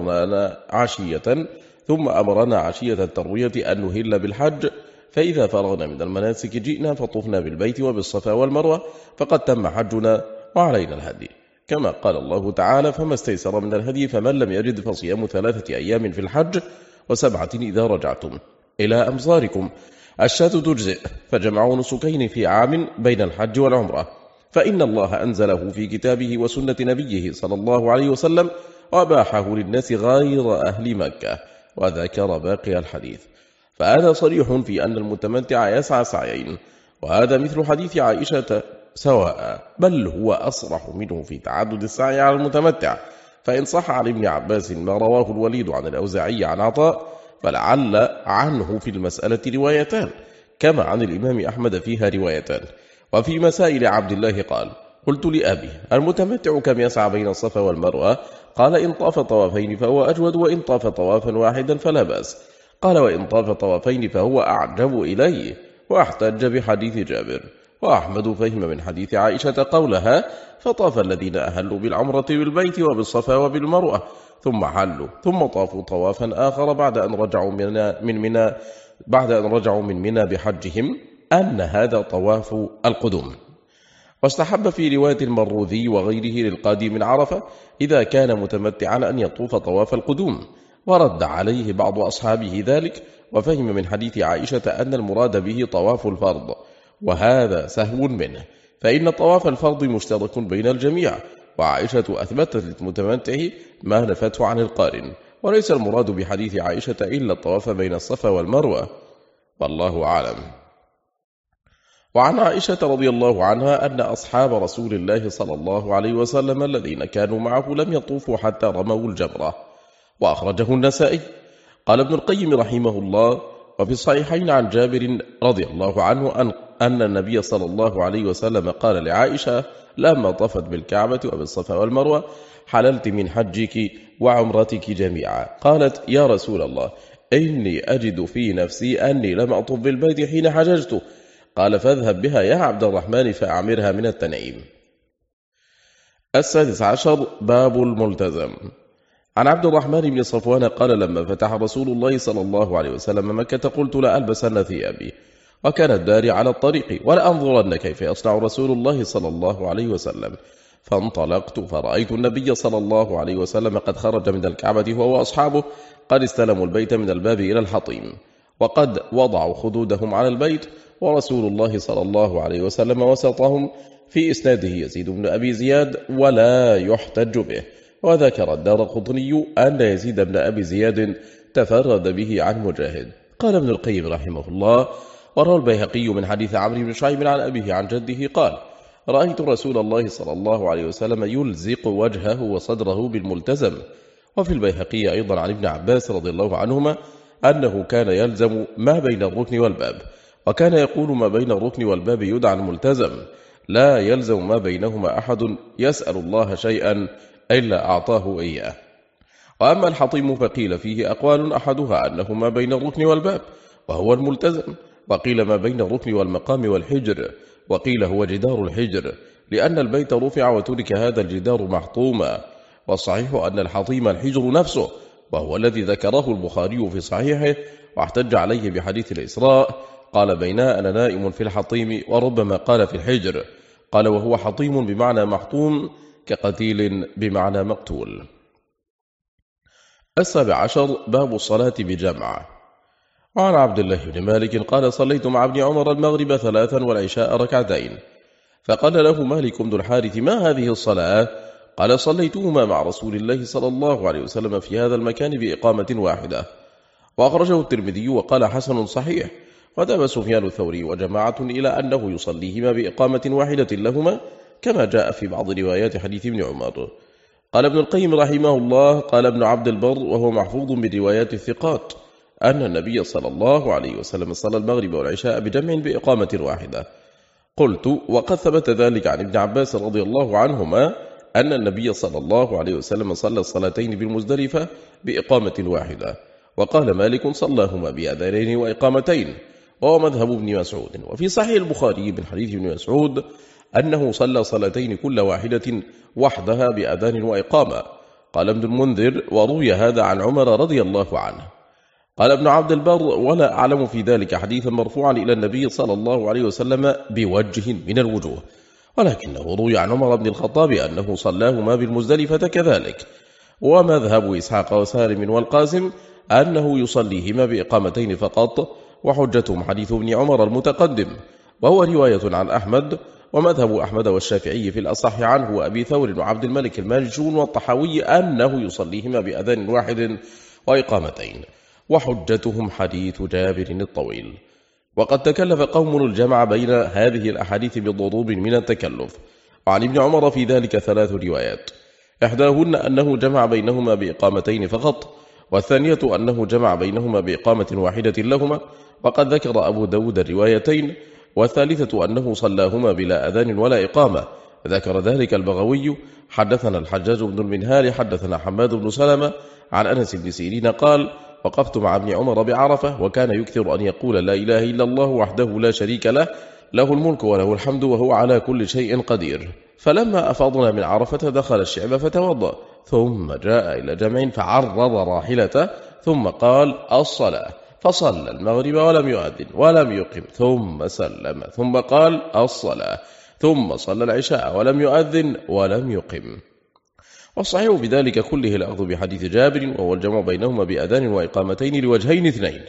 أمرنا عشية التروية أن نهل بالحج، فإذا فرغنا من المناسك جئنا فطفنا بالبيت وبالصفا والمروة فقد تم حجنا وعلينا الهدي، كما قال الله تعالى فما استيسر من الهدي فمن لم يجد فصيام 3 أيام في الحج و7 إذا رجعتم إلى أمصاركم. الشاة تجزئ، فجمعوا نسكين في عام بين الحج والعمرة، فإن الله أنزله في كتابه وسنة نبيه صلى الله عليه وسلم وأباحه للناس غير أهل مكة، وذكر باقي الحديث. فهذا صريح في أن المتمتع يسعى سعيين، وهذا مثل حديث عائشة سواء، بل هو أصرح منه في تعدد السعي على المتمتع. فإن صح عن ابن عباس ما رواه الوليد عن الأوزاعي عن عطاء، فلعل عنه في المسألة روايتان، كما عن الإمام أحمد فيها روايتان. وفي مسائل عبد الله قال: قلت لأبي: المتمتع كم يسعى بين الصفا والمروة؟ قال: إن طاف طوافين فهو أجود، وإن طاف طوافا واحدا فلا بأس. قال: وإن طاف طوافين فهو أعجب إليه. واحتج بحديث جابر. وأحمد فهم من حديث عائشة قولها: فطاف الذين أهلوا بالعمرة بالبيت وبالصفا وبالمروة ثم حلوا ثم طافوا طوافا آخر بعد أن رجعوا من منى بحجهم، أن هذا طواف القدوم. واستحب في رواية المروذي وغيره للقادم من عرفة إذا كان متمتعا أن يطوف طواف القدوم، ورد عليه بعض أصحابه ذلك، وفهم من حديث عائشة أن المراد به طواف الفرض، وهذا سهو منه، فإن طواف الفرض مشترك بين الجميع، وعائشة أثبتت للمتمتع ما نفته عن القارن، وليس المراد بحديث عائشة إلا الطواف بين الصفا والمروة، والله أعلم. وعن عائشة رضي الله عنها أن أصحاب رسول الله صلى الله عليه وسلم الذين كانوا معه لم يطوفوا حتى رموا الجمرة، وأخرجه النسائي. قال ابن القيم رحمه الله: وفي الصحيحين عن جابر رضي الله عنه أن النبي صلى الله عليه وسلم قال لعائشة لما طفت بالكعبة وبالصفا والمروة: حللت من حجك وعمرتك جميعا. قالت: يا رسول الله، إني أجد في نفسي أني لم أطف بالبيت حين حججت. قال: فاذهب بها يا عبد الرحمن فأعمرها من التنعيم. 16. باب الملتزم. عن عبد الرحمن بن صفوان قال: لما فتح رسول الله صلى الله عليه وسلم مكة قلت لألبسن ثيابي، وكان الدار على الطريق، ولأنظرن كيف يصنع رسول الله صلى الله عليه وسلم. فانطلقت فرأيت النبي صلى الله عليه وسلم قد خرج من الكعبة هو وأصحابه، قد استلموا البيت من الباب إلى الحطيم، وقد وضعوا خدودهم على البيت، ورسول الله صلى الله عليه وسلم وسطهم. في إسناده يزيد بن أبي زياد ولا يحتج به. وذكر الدارقطني أن يزيد بن أبي زياد تفرد به عن مجاهد. قال ابن القيم رحمه الله: وروى البيهقي من حديث عمرو بن شعيب عن أبيه عن جده قال: رأيت رسول الله صلى الله عليه وسلم يلزق وجهه وصدره بالملتزم. وفي البيهقي أيضا عن ابن عباس رضي الله عنهما أنه كان يلزم ما بين الركن والباب، وكان يقول: ما بين الركن والباب يدعى الملتزم، لا يلزم ما بينهما أحد يسأل الله شيئا إلا أعطاه إياه. وأما الحطيم فقيل فيه أقوال، أحدها أنه ما بين الركن والباب وهو الملتزم، وقيل ما بين الركن والمقام والحجر، وقيل هو جدار الحجر، لأن البيت رفع وترك هذا الجدار محطوما. والصحيح أن الحطيم الحجر نفسه، وهو الذي ذكره البخاري في صحيحه، واحتج عليه بحديث الإسراء. قال: بينا أنا نائم في الحطيم، وربما قال في الحجر. قال: وهو حطيم بمعنى محطوم، كقتيل بمعنى مقتول. 17. باب الصلاة بجمع. وعن عبد الله بن مالك قال: صليت مع ابن عمر المغرب 3 والعشاء 2. فقال له مالك بن الحارث: ما هذه الصلاة؟ قال: صليتهما مع رسول الله صلى الله عليه وسلم في هذا المكان بإقامة واحدة. وأخرجه الترمذي وقال: حسن صحيح. وذهب سفيان الثوري وجماعة إلى أنه يصليهما بإقامة واحدة لهما، كما جاء في بعض روايات حديث ابن عمر. قال ابن القيم رحمه الله: قال ابن عبد البر وهو محفوظ بروايات الثقات أن النبي صلى الله عليه وسلم صلى المغرب والعشاء بجمع بإقامة واحدة. قلت: وقد ثبت ذلك عن ابن عباس رضي الله عنهما أن النبي صلى الله عليه وسلم صلى الصلاتين بالمزدلفة بإقامة واحدة. وقال مالك: صلاهما بأذانين وإقامتين، وهو مذهب ابن مسعود. وفي صحيح البخاري من حديث ابن مسعود أنه صلى صلاتين كل واحدة وحدها بأذان وإقامة. قال ابن المنذر: وروي هذا عن عمر رضي الله عنه. قال ابن عبد البر: ولا أعلم في ذلك حديثا مرفوعا إلى النبي صلى الله عليه وسلم بوجه من الوجوه، ولكنه روي عن عمر بن الخطاب أنه صلاهما بالمزدلفة كذلك. ومذهب إسحاق وسالم والقاسم أنه يصليهما بإقامتين فقط، وحجتهم حديث ابن عمر المتقدم، وهو رواية عن أحمد. ومذهب أحمد والشافعي في الأصح عنه وأبي ثور وعبد الملك الماجشون والطحاوي أنه يصليهما بأذان واحد وإقامتين، وحجتهم حديث جابر الطويل. وقد تكلف قوم الجمع بين هذه الأحاديث بضروب من التكلف، وعن ابن عمر في ذلك 3 روايات، إحداهن أنه جمع بينهما بإقامتين فقط، والثانية أنه جمع بينهما بإقامة واحدة لهما، وقد ذكر أبو داود الروايتين، والثالثة أنه صلاهما بلا أذان ولا إقامة، ذكر ذلك البغوي. حدثنا الحجاج بن المنهال حدثنا حماد بن سلمة عن أنس بن سيرين قال: وقفت مع ابن عمر بعرفة، وكان يكثر أن يقول لا إله إلا الله وحده لا شريك له، له الملك وله الحمد وهو على كل شيء قدير. فلما أفاضنا من عرفة دخل الشعب فتوضأ، ثم جاء إلى جمع فعرض راحلته، ثم قال: الصلاة، فصلى المغرب ولم يؤذن ولم يقم، ثم سلم، ثم قال: الصلاة، ثم صلى العشاء ولم يؤذن ولم يقم. والصحيح بذلك كله الأخذ بحديث جابر، وهو الجمع بينهما بأذان وإقامتين لوجهين اثنين،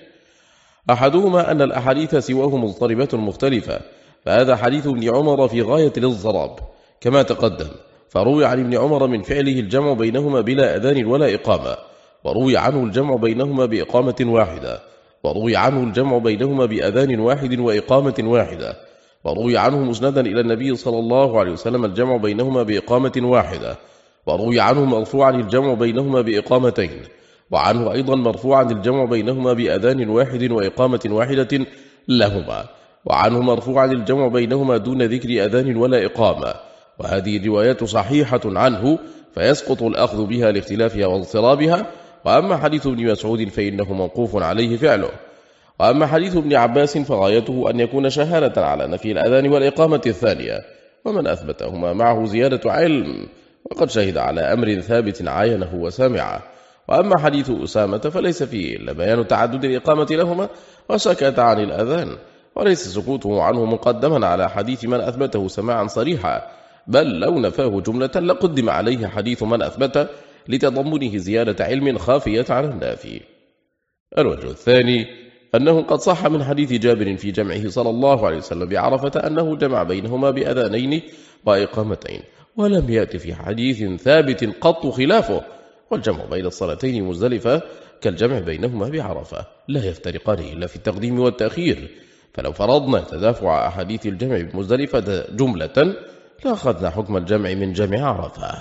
أحدهما أن الأحاديث سواه مضطربة مختلفة، فهذا حديث ابن عمر في غاية الاضطراب كما تقدم، فروي عن ابن عمر من فعله الجمع بينهما بلا أذان ولا إقامة، وروي عنه الجمع بينهما بإقامة واحدة، وروي عنه الجمع بينهما بأذان واحد وإقامة واحدة، وروي عنه مسندا إلى النبي صلى الله عليه وسلم الجمع بينهما بإقامة واحدة، وروي عنه مرفوعا الجمع بينهما بإقامتين، وعنه أيضا مرفوعا الجمع بينهما بأذان واحد وإقامة واحدة لهما، وعنه مرفوعا الجمع بينهما دون ذكر أذان ولا إقامة. وهذه الروايات صحيحة عنه، فيسقط الأخذ بها لاختلافها واضطرابها. وأما حديث ابن مسعود فإنه موقوف عليه فعله. وأما حديث ابن عباس فغايته أن يكون شهادة على نفي الأذان والإقامة الثانية، ومن أثبتهما معه زيادة علم، وقد شهد على أمر ثابت عاينه وسامعه. وأما حديث أسامة فليس فيه إلا بيان تعدد الإقامة لهما، وسكت عن الأذان، وليس سكوته عنه مقدما على حديث من أثبته سماعا صريحا، بل لو نفاه جملة لقدم عليه حديث من أثبته لتضمنه زيادة علم خافية على النافي. الوجه الثاني أنه قد صح من حديث جابر في جمعه صلى الله عليه وسلم بعرفة أنه جمع بينهما بأذانين وإقامتين، ولم يأتي في حديث ثابت قط خلافه. والجمع بين الصلاتين مزدلفة كالجمع بينهما بعرفة، لا يفترقان إلا في التقديم والتأخير. فلو فرضنا تدافع أحاديث الجمع بمزدلفة جملة لأخذنا حكم الجمع من جمع عرفة.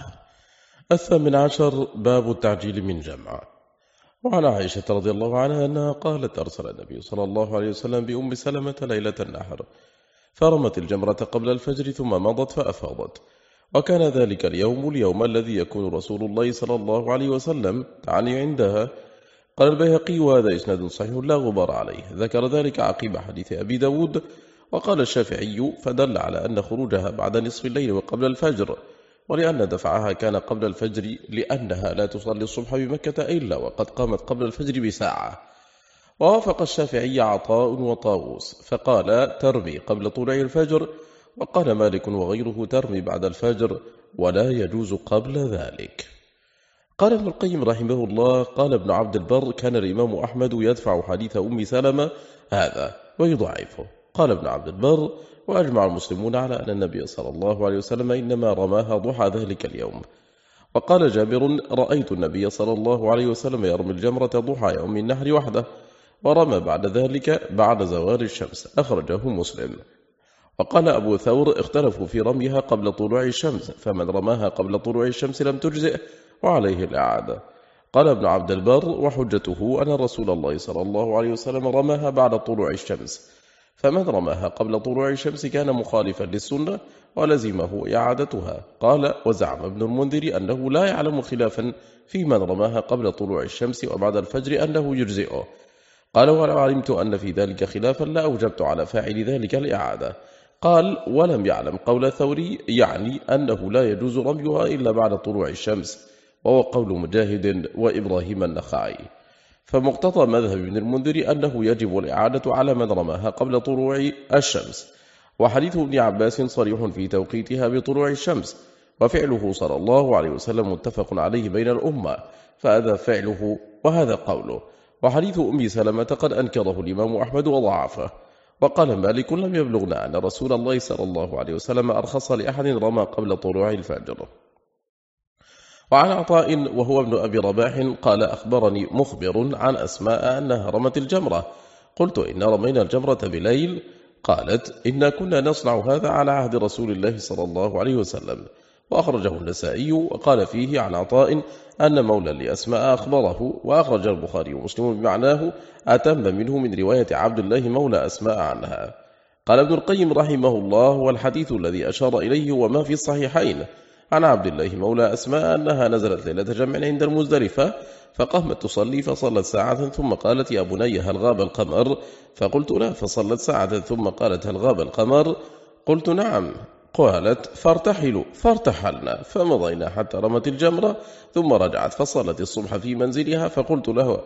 18 باب التعجيل من جمع. وعن عائشة رضي الله عنها أنها قالت: أرسل النبي صلى الله عليه وسلم بأم سلمة ليلة النحر، فرمت الجمرة قبل الفجر ثم مضت فأفاضت، وكان ذلك اليوم الذي يكون رسول الله صلى الله عليه وسلم تعني عندها. قال البيهقي: وهذا إسناد صحيح لا غبار عليه، ذكر ذلك عقيب حديث أبي داود. وقال الشافعي: فدل على أن خروجها بعد نصف الليل وقبل الفجر، ولأن دفعها كان قبل الفجر، لأنها لا تصلي الصبح بمكة إلا وقد قامت قبل الفجر بساعة. ووافق الشافعي عطاء وطاووس فقال: ترمي قبل طلوع الفجر، وقال مالك وغيره: ترمي بعد الفجر ولا يجوز قبل ذلك. قال ابن القيم رحمه الله: قال ابن عبد البر: كان الإمام أحمد يدفع حديث أم سلمة هذا ويضعفه. قال ابن عبد البر: وأجمع المسلمون على أن النبي صلى الله عليه وسلم إنما رماها ضحى ذلك اليوم. وقال جابر: رأيت النبي صلى الله عليه وسلم يرمي الجمرة ضحى يوم النحر وحده، ورمى بعد ذلك بعد زوال الشمس، أخرجه مسلم. وقال أبو ثور: اختلفوا في رميها قبل طلوع الشمس، فمن رماها قبل طلوع الشمس لم تجزئ وعليه الإعادة. قال ابن عبد البر: وحجته أن رسول الله صلى الله عليه وسلم رماها بعد طلوع الشمس، فمن رماها قبل طلوع الشمس كان مخالفا للسنة ولزمه إعادتها. قال: وزعم ابن المنذر أنه لا يعلم خلافا في من رماها قبل طلوع الشمس وبعد الفجر أنه يجزئه. قال: ولو علمت أن في ذلك خلافا لأوجبت على فاعل ذلك الإعادة. قال: ولم يعلم قول الثوري، يعني أنه لا يجوز رميها إلا بعد طلوع الشمس، وهو قول مجاهد وإبراهيم النخعي. فمقتضى مذهب ابن المنذر أنه يجب الإعادة على من رماها قبل طلوع الشمس. وحديث ابن عباس صريح في توقيتها بطلوع الشمس، وفعله صلى الله عليه وسلم متفق عليه بين الأمة، فهذا فعله وهذا قوله. وحديث أم سلمة قد أنكره الإمام أحمد وضعفه. وقال مالك لم يبلغنا أن رسول الله صلى الله عليه وسلم أرخص لأحد رمى قبل طلوع الفجر. وعن عطاء وهو ابن أبي رباح قال أخبرني مخبر عن أسماء أنها رمت الجمرة. قلت إن رمينا الجمرة بليل. قالت إنا كنا نصنع هذا على عهد رسول الله صلى الله عليه وسلم. وأخرجه النسائي وقال فيه عن عطاء أن مولى لأسماء أخبره. وأخرج البخاري ومسلم بمعناه أتم منه من رواية عبد الله مولى أسماء عنها. قال ابن القيم رحمه الله والحديث الذي أشار إليه وما في الصحيحين عن عبد الله مولى أسماء أنها نزلت ليلة جمع عند المزدلفة فقامت تصلي فصلت ساعة ثم قالت يا بني هل غاب القمر؟ فقلت لا. فصلت ساعة ثم قالت هل غاب القمر؟ قلت نعم. قالت فارتحلنا فمضينا حتى رمت الجمرة ثم رجعت فصلت الصبح في منزلها. فقلت لها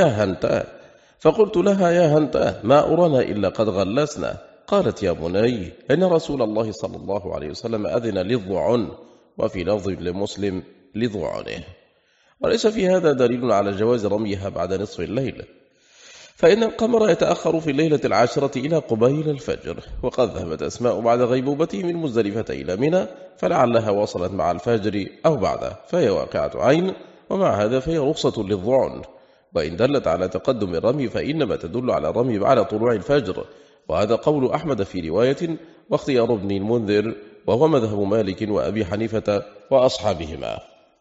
يا هنتا ما أرانا إلا قد غلسنا. قالت يا بني إن رسول الله صلى الله عليه وسلم أذن للضعن وفي لفظ لمسلم لضعنه. وليس في هذا دليل على جواز رميها بعد نصف الليل، فإن القمر يتأخر في الليلة العاشرة إلى قبيل الفجر. وقد ذهبت أسماء بعد غيبوبته من مزدلفة إلى منى فلعلها وصلت مع الفجر أو بعده فهي واقعة عين، ومع هذا فهي رخصة للضعن. وإن دلت على تقدم الرمي فإنما تدل على الرمي بعد طلوع الفجر، وهذا قول أحمد في رواية واختيار ابن المنذر، وهو مذهب مالك وأبي حنيفة وأصحابهما.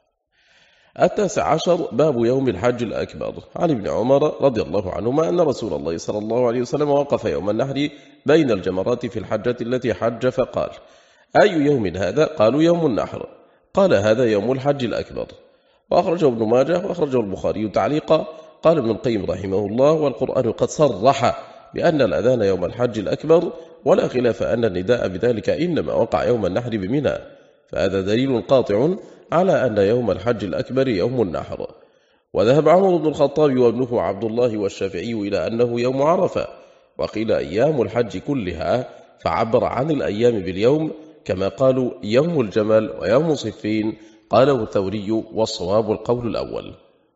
19 باب يوم الحج الأكبر. عن ابن عمر رضي الله عنهما أن رسول الله صلى الله عليه وسلم وقف يوم النحر بين الجمرات في الحجة التي حج فقال أي يوم هذا؟ قالوا يوم النحر. قال هذا يوم الحج الأكبر. وأخرجه ابن ماجه وأخرجه البخاري تعليقا. قال ابن القيم رحمه الله والقرآن قد صرح بأن الأذان يوم الحج الأكبر، ولا خلاف أن النداء بذلك إنما وقع يوم النحر بمنى، فهذا دليل قاطع على أن يوم الحج الأكبر يوم النحر. وذهب عمر بن الخطاب وابنه عبد الله والشافعي إلى أنه يوم عرفة، وقيل أيام الحج كلها، فعبر عن الأيام باليوم كما قالوا يوم الجمل ويوم صفين. قاله الثوري والصواب القول الأول.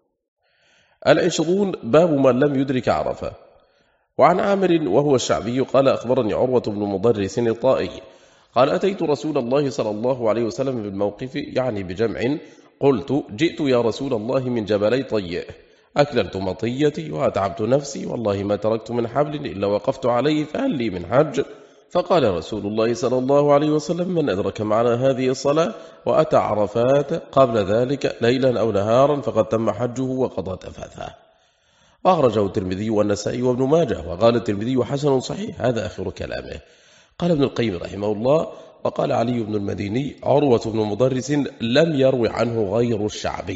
20 باب من لم يدرك عرفة. وعن عامر وهو الشعبي قال أخبرني عروة بن مضرس الطائي قال أتيت رسول الله صلى الله عليه وسلم بالموقف يعني بجمع، قلت جئت يا رسول الله من جبلي طيء، أكللت مطيتي وأتعبت نفسي، والله ما تركت من حبل إلا وقفت عليه، فهل لي من حج؟ فقال رسول الله صلى الله عليه وسلم من أدرك معنا هذه الصلاة وأتى عرفات قبل ذلك ليلا أو نهارا فقد تم حجه وقضى تفاثه. أخرجه الترمذي والنسائي وابن ماجه، وقال الترمذي حسن صحيح. هذا آخر كلامه. قال ابن القيم رحمه الله وقال علي بن المديني عروة بن مضرس لم يروي عنه غير الشعبي.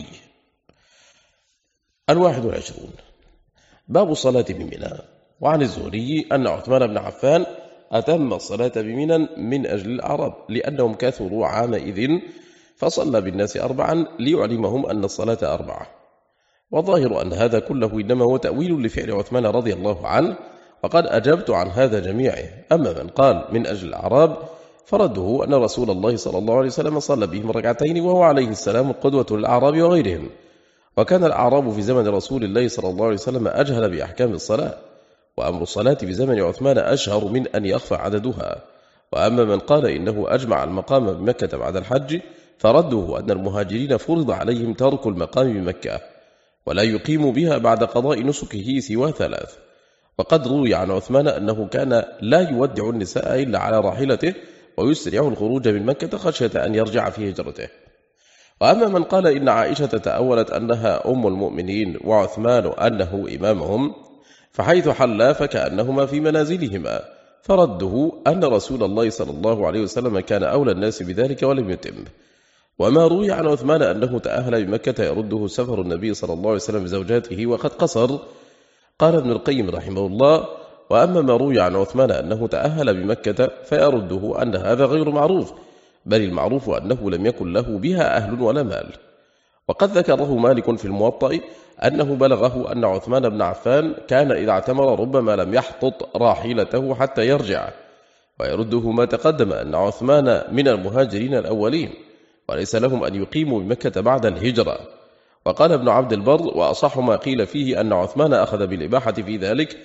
21 باب الصلاة بمنى. وعن الزهري أن عثمان بن عفان أتم الصلاة بمنى من أجل العرب لأنهم كثروا عامئذ، فصلى بالناس 4 ليعلمهم أن الصلاة 4. والظاهر أن هذا كله إنما هو تأويل لفعل عثمان رضي الله عنه، وقد أجبت عن هذا جميعه. أما من قال من أجل الأعراب فرده أن رسول الله صلى الله عليه وسلم صلى بهم 2 وهو عليه السلام قدوة للأعراب وغيرهم، وكان الأعراب في زمن رسول الله صلى الله عليه وسلم أجهل بأحكام الصلاة، وأمر الصلاة في زمن عثمان أشهر من أن يخفى عددها. وأما من قال إنه أجمع المقام بمكة بعد الحج فرده أن المهاجرين فرض عليهم ترك المقام بمكة ولا يقيم بها بعد قضاء نسكه سوى 3. وقد روي عن عثمان أنه كان لا يودع النساء إلا على راحلته ويسرع الخروج من مكة خشية أن يرجع في هجرته. وأما من قال إن عائشة تأولت أنها أم المؤمنين وعثمان أنه إمامهم فحيث حلا فكأنهما في منازلهما، فرده أن رسول الله صلى الله عليه وسلم كان أولى الناس بذلك ولم يتم. وما روي عن عثمان أنه تأهل بمكة يرده سفر النبي صلى الله عليه وسلم بزوجاته وقد قصر. قال ابن القيم رحمه الله وأما ما روي عن عثمان أنه تأهل بمكة فيرده أن هذا غير معروف، بل المعروف أنه لم يكن له بها أهل ولا مال. وقد ذكره مالك في الموطأ أنه بلغه أن عثمان بن عفان كان إذا اعتمر ربما لم يحطط راحلته حتى يرجع، ويرده ما تقدم أن عثمان من المهاجرين الأولين وليس لهم أن يقيموا بمكة بعد الهجرة. وقال ابن عبد البر وأصح ما قيل فيه أن عثمان أخذ بالإباحة في ذلك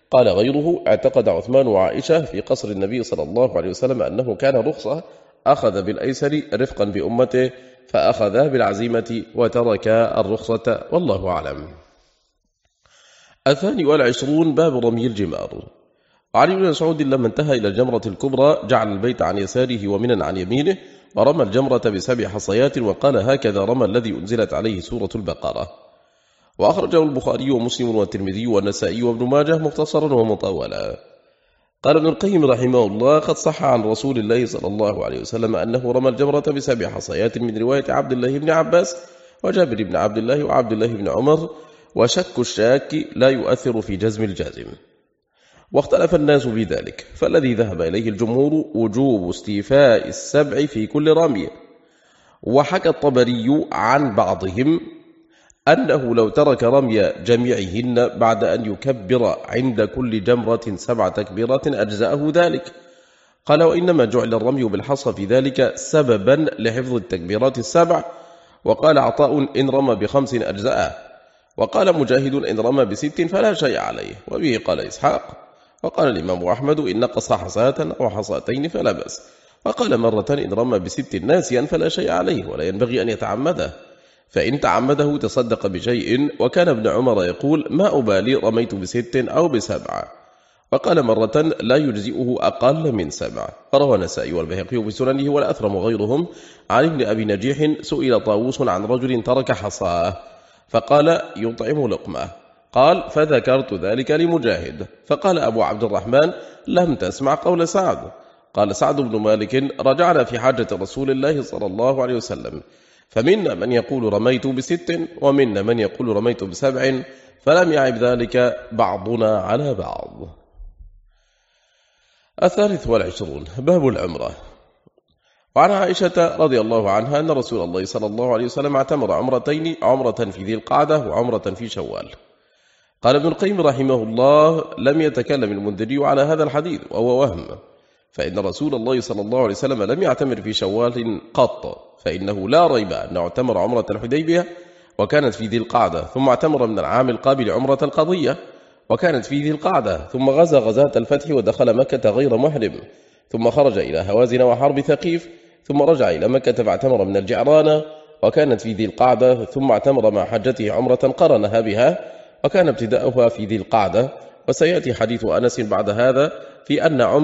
قال غيره: اعتقد عثمان وعائشة في قصر النبي صلى الله عليه وسلم أنه كان رخصة، أخذ بالأيسر رفقا بأمته، فأخذ بالعزيمة وترك الرخصة، والله أعلم. 22 باب رمي الجمار. وعن ابن مسعود لما انتهى إلى الجمرة الكبرى جعل البيت عن يساره ومنا عن يمينه، ورمى الجمرة ب7 حصيات، وقال: هكذا رمى الذي أنزلت عليه سورة البقرة. وأخرجه البخاري ومسلم والترمذي والنسائي وابن ماجه مختصرا ومطولا. قال ابن القيم رحمه الله: قد صح عن رسول الله صلى الله عليه وسلم أنه رمى الجمرة ب7 حصيات من رواية عبد الله بن عباس وجابر بن عبد الله وعبد الله بن عمر، وشك الشاك لا يؤثر في جزم الجازم. واختلف الناس في ذلك، فالذي ذهب إليه الجمهور وجوب استيفاء ال7 في كل رمي. وحكى الطبري عن بعضهم أنه لو ترك رمي جميعهن بعد أن يكبر عند كل جمرة 7 تكبيرات أجزأه ذلك. قال: وإنما جعل الرمي بالحصى في ذلك سببا لحفظ التكبيرات ال7. وقال عطاء: إن رمى ب5 أجزأه. وقال مجاهد: إن رمى ب6 فلا شيء عليه. وبه قال إسحاق. وقال الإمام أحمد: إن نقص حصاة أو حصاتين فلا بأس. وقال مرة: إن رمى ب6 ناسيا فلا شيء عليه، ولا ينبغي أن يتعمده، فإن تعمده تصدق بشيء. وكان ابن عمر يقول: ما أبالي رميت ب6 أو ب7. وقال مرة: لا يجزئه أقل من 7. روى النسائي والبيهقي في سننه والأثرم وغيرهم عن ابن أبي نجيح سئل طاووس عن رجل ترك حصاه فقال: يطعم لقمة. قال: فذكرت ذلك لمجاهد، فقال أبو عبد الرحمن: لم تسمع قول سعد. قال سعد بن مالك: رجعنا في حاجة رسول الله صلى الله عليه وسلم، فمنا من يقول رميت ب6 ومنا من يقول رميت ب7، فلم يعب ذلك بعضنا على بعض. 23 باب العمرة. وعن عائشة رضي الله عنها أن رسول الله صلى الله عليه وسلم اعتمر عمرتين، عمرة في ذي القعدة وعمرة في شوال. قال ابن القيم رحمه الله: لم يتكلم المنذري على هذا الحديث وهو وهم، فإن رسول الله صلى الله عليه وسلم لم يعتمر في شوال قط، فإنه لا ريب أنه اعتمر عمرة الحديبية وكانت في ذي القعدة، ثم اعتمر من العام القابل عمرة القضية وكانت في ذي القعدة، ثم غزا غزاة الفتح ودخل مكة غير محرم، ثم خرج إلى هوازن وحرب ثقيف، ثم رجع إلى مكة فاعتمر من الجعرانة وكانت في ذي القعدة، ثم اعتمر مع حجته عمرة قرنها بها وكان ابتداؤها في ذي القعدة. وسيأتي حديث أنس بعد هذا في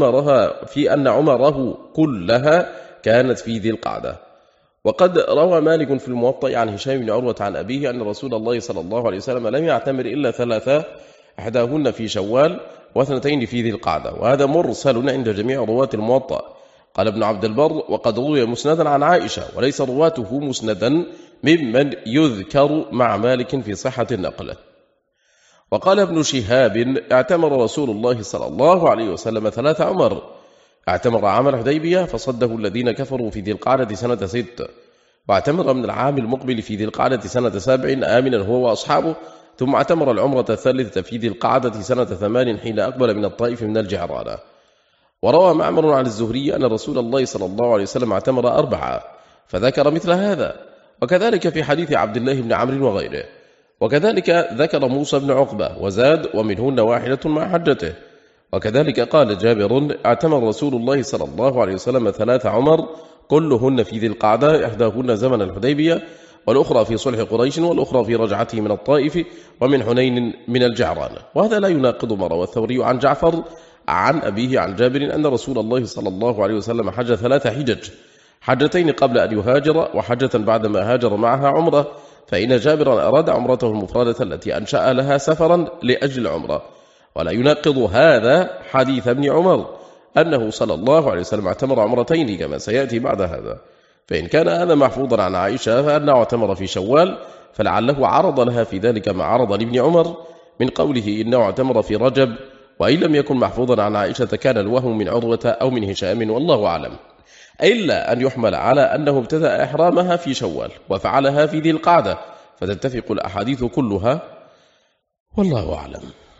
أن عمره كلها كانت في ذي القعدة. وقد روى مالك في الموطأ عن هشام بن عروة عن أبيه أن رسول الله صلى الله عليه وسلم لم يعتمر إلا 3، إحداهن في شوال و2 في ذي القعدة، وهذا مرسل عند جميع رواة الموطأ. قال ابن عبد البر: وقد روي مسندا عن عائشة، وليس رواته مسندا ممن يذكر مع مالك في صحة النقل. وقال ابن شهاب: اعتمر رسول الله صلى الله عليه وسلم 3 عمر، اعتمر عام الحديبية فصده الذين كفروا في ذي القعدة سنة 6، واعتمر من العام المقبل في ذي القعدة سنة 7 آمنا هو وأصحابه، ثم اعتمر العمرة الثالثة في ذي القعدة سنة 8 حين أقبل من الطائف من الجعرانة. وروى معمر عن الزهري أن رسول الله صلى الله عليه وسلم اعتمر 4، فذكر مثل هذا، وكذلك في حديث عبد الله بن عمرو وغيره. وكذلك ذكر موسى بن عقبة وزاد: ومنهن واحدة مع حجته. وكذلك قال جابر: اعتمر رسول الله صلى الله عليه وسلم 3 عمر كلهن في ذي القعدة، إحداهن زمن الحديبية، والأخرى في صلح قريش، والأخرى في رجعته من الطائف، ومن حنين من الجعرانة. وهذا لا يناقض ما روى الثوري عن جعفر عن أبيه عن جابر أن رسول الله صلى الله عليه وسلم حج 3 حجج، حجتين قبل أن يهاجر وحجة بعدما هاجر معها عمرة، فإن جابرا أراد عمرته المفردة التي أنشأ لها سفرا لأجل العمرة. ولا يناقض هذا حديث ابن عمر أنه صلى الله عليه وسلم اعتمر عمرتين كما سيأتي بعد هذا. فإن كان هذا محفوظا عن عائشة فأنه اعتمر في شوال، فلعله عرض لها في ذلك ما عرض لابن عمر من قوله إنه اعتمر في رجب. وإن لم يكن محفوظا عن عائشة كان الوهم من عروة أو من هشام، والله أعلم، إلا أن يحمل على أنه ابتدأ إحرامها في شوال وفعلها في ذي القعدة، فتتفق الأحاديث كلها، والله أعلم.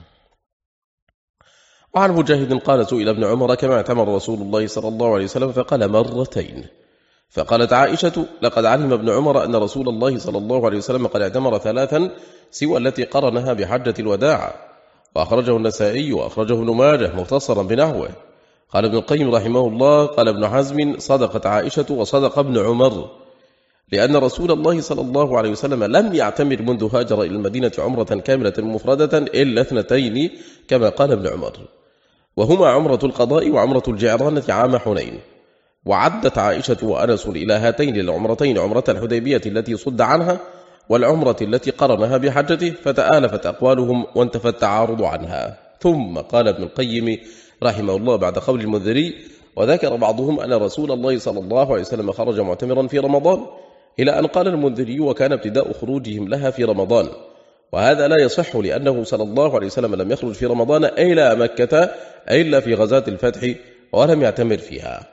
وعن مجاهد قال: سئل ابن عمر: كما اعتمر رسول الله صلى الله عليه وسلم؟ فقال: 2. فقالت عائشة: لقد علم ابن عمر أن رسول الله صلى الله عليه وسلم قد اعتمر 3 سوى التي قرنها بحجة الوداع. وأخرجه النسائي وأخرجه ابن ماجه مختصرا بنحوه. قال ابن القيم رحمه الله: قال ابن حزم: صدقت عائشة وصدق ابن عمر، لأن رسول الله صلى الله عليه وسلم لم يعتمر منذ هاجر إلى المدينة عمرة كاملة مفردة إلا 2 كما قال ابن عمر، وهما عمرة القضاء وعمرة الجعرانة عام حنين. وعدت عائشة وأنس إلى هاتين العمرتين عمرة الحديبية التي صد عنها والعمرة التي قرنها بحجته، فتآلفت أقوالهم وانتفى التعارض عنها. ثم قال ابن القيم رحمه الله بعد قول المنذري: وذكر بعضهم أن رسول الله صلى الله عليه وسلم خرج معتمرا في رمضان، إلى أن قال المنذري: وكان ابتداء خروجهم لها في رمضان. وهذا لا يصح، لأنه صلى الله عليه وسلم لم يخرج في رمضان إلى مكة إلا في غزاة الفتح ولم يعتمر فيها.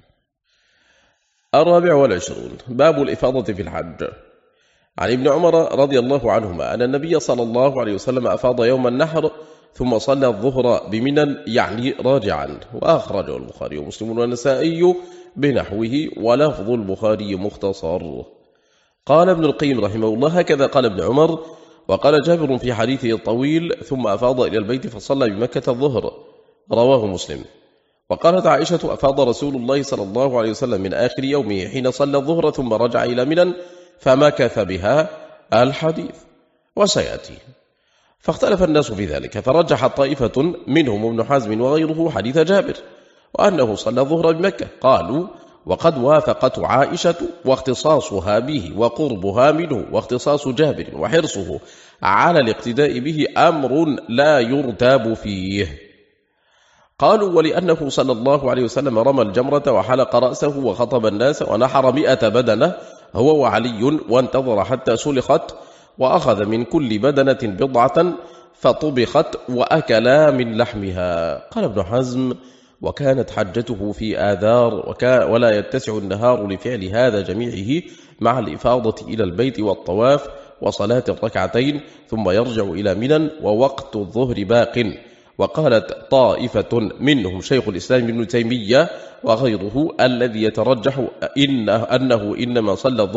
24. باب الإفاضة في الحج. عن ابن عمر رضي الله عنهما أن النبي صلى الله عليه وسلم أفاض يوم النحر ثم صلى الظهر بمنى، يعني راجعا، وأخرجه البخاري ومسلم والنسائي بنحوه، ولفظ البخاري مختصر. قال ابن القيم رحمه الله: هكذا قال ابن عمر. وقال جابر في حديثه الطويل: ثم أفاض إلى البيت فصلى بمكة الظهر، رواه مسلم. وقالت عائشة: أفاض رسول الله صلى الله عليه وسلم من آخر يومه حين صلى الظهر ثم رجع إلى منى فمكث بها، الحديث وسيأتي. فاختلف الناس في ذلك، فرجح طائفة منهم ابن حزم وغيره حديث جابر وأنه صلى الظهر بمكة. قالوا: وقد وافقت عائشة، واختصاصها به وقربها منه واختصاص جابر وحرصه على الاقتداء به أمر لا يرتاب فيه. قالوا: ولأنه صلى الله عليه وسلم رمى الجمرة وحلق رأسه وخطب الناس ونحر 100 بدنة هو وعلي، وانتظر حتى سلخت، وأخذ من كل بدنة بضعة فطبخت وأكلا من لحمها. قال ابن حزم: وكانت حجته في آذار، ولا يتسع النهار لفعل هذا جميعه مع الإفاضة إلى البيت والطواف وصلاة الركعتين، ثم يرجع إلى منى ووقت الظهر باق. وقالت طائفة منهم شيخ الإسلام ابن تيمية وغيره: الذي يترجح أنه إنما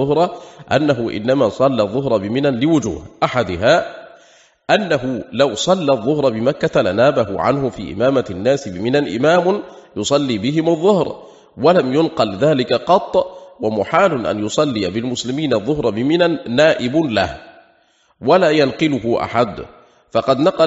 صلى الظهر بمنى لوجوه. أحدها أنه لو صلى الظهر بمكة لنابه عنه في إمامة الناس بمنى إمام يصلي بهم الظهر، ولم ينقل ذلك قط، ومحال أن يصلي بالمسلمين الظهر بمنى نائب له ولا ينقله أحد. فقد نقل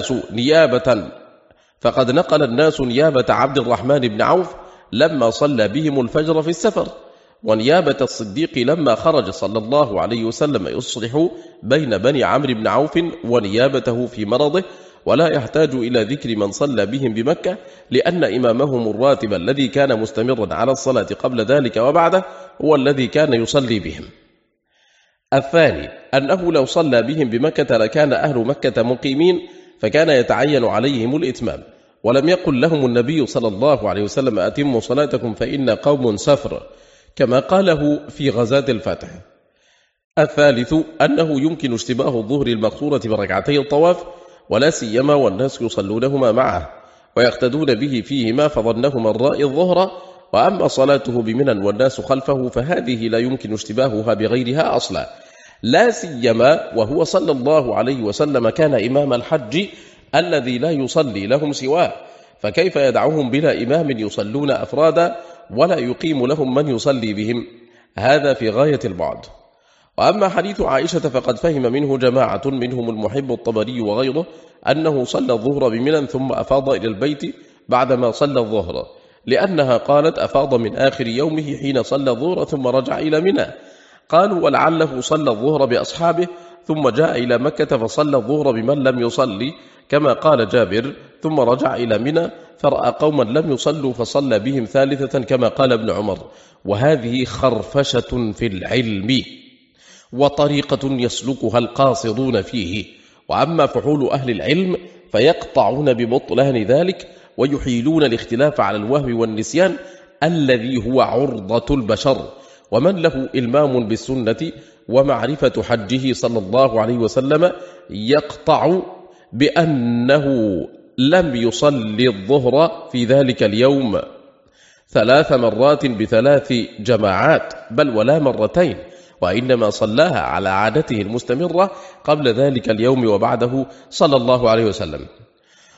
الناس نيابة عبد الرحمن بن عوف لما صلى بهم الفجر في السفر، ونيابة الصديق لما خرج صلى الله عليه وسلم يصلح بين بني عمرو بن عوف، ونيابته في مرضه. ولا يحتاج إلى ذكر من صلى بهم بمكة، لأن إمامهم الراتب الذي كان مستمرا على الصلاة قبل ذلك وبعده هو الذي كان يصلي بهم. الثاني أنه لو صلى بهم بمكة لكان أهل مكة مقيمين، فكان يتعين عليهم الإتمام، ولم يقل لهم النبي صلى الله عليه وسلم: أتموا صلاتكم فإن قوم سفر، كما قاله في غزاة الفتح. الثالث أنه يمكن اشتباه الظهر المقصورة بركعتي الطواف، ولا سيما والناس يصلونهما معه ويقتدون به فيهما، فظنهما الرائي الظهر. وأما صلاته بمنى والناس خلفه فهذه لا يمكن اشتباهها بغيرها أصلا، لا سيما وهو صلى الله عليه وسلم كان إمام الحج الذي لا يصلي لهم سواه، فكيف يدعوهم بلا إمام يصلون أفرادا ولا يقيم لهم من يصلي بهم؟ هذا في غاية البعد. وأما حديث عائشة فقد فهم منه جماعة منهم المحب الطبري وغيره أنه صلى الظهر بمنى ثم أفاض إلى البيت بعدما صلى الظهر، لأنها قالت: أفاض من آخر يومه حين صلى الظهر ثم رجع إلى منى. قالوا: ولعله صلى الظهر بأصحابه ثم جاء إلى مكة فصلى الظهر بمن لم يصلي، كما قال جابر: ثم رجع إلى منى فرأى قوما لم يصلوا فصلى بهم ثالثة، كما قال ابن عمر. وهذه خرفشة في العلم وطريقة يسلكها القاصدون فيه. وأما فحول أهل العلم فيقطعون ببطلان ذلك، ويحيلون الاختلاف على الوهم والنسيان الذي هو عرضة البشر. ومن له إلمام بالسنة ومعرفة حجه صلى الله عليه وسلم يقطع بأنه لم يصلي الظهر في ذلك اليوم 3 مرات ب3 جماعات، بل ولا مرتين، وإنما صلاها على عادته المستمرة قبل ذلك اليوم وبعده صلى الله عليه وسلم.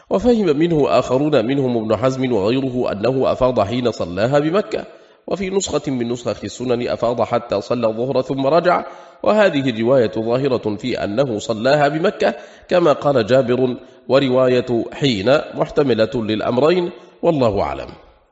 وفهم منه آخرون منهم ابن حزم وغيره أنه أفاض حين صلاها بمكة، وفي نسخة من نسخ السنن أفاض حتى صلى الظهر ثم رجع، وهذه الرواية ظاهرة في أنه صلاها بمكة كما قال جابر، ورواية حين محتملة للأمرين والله أعلم.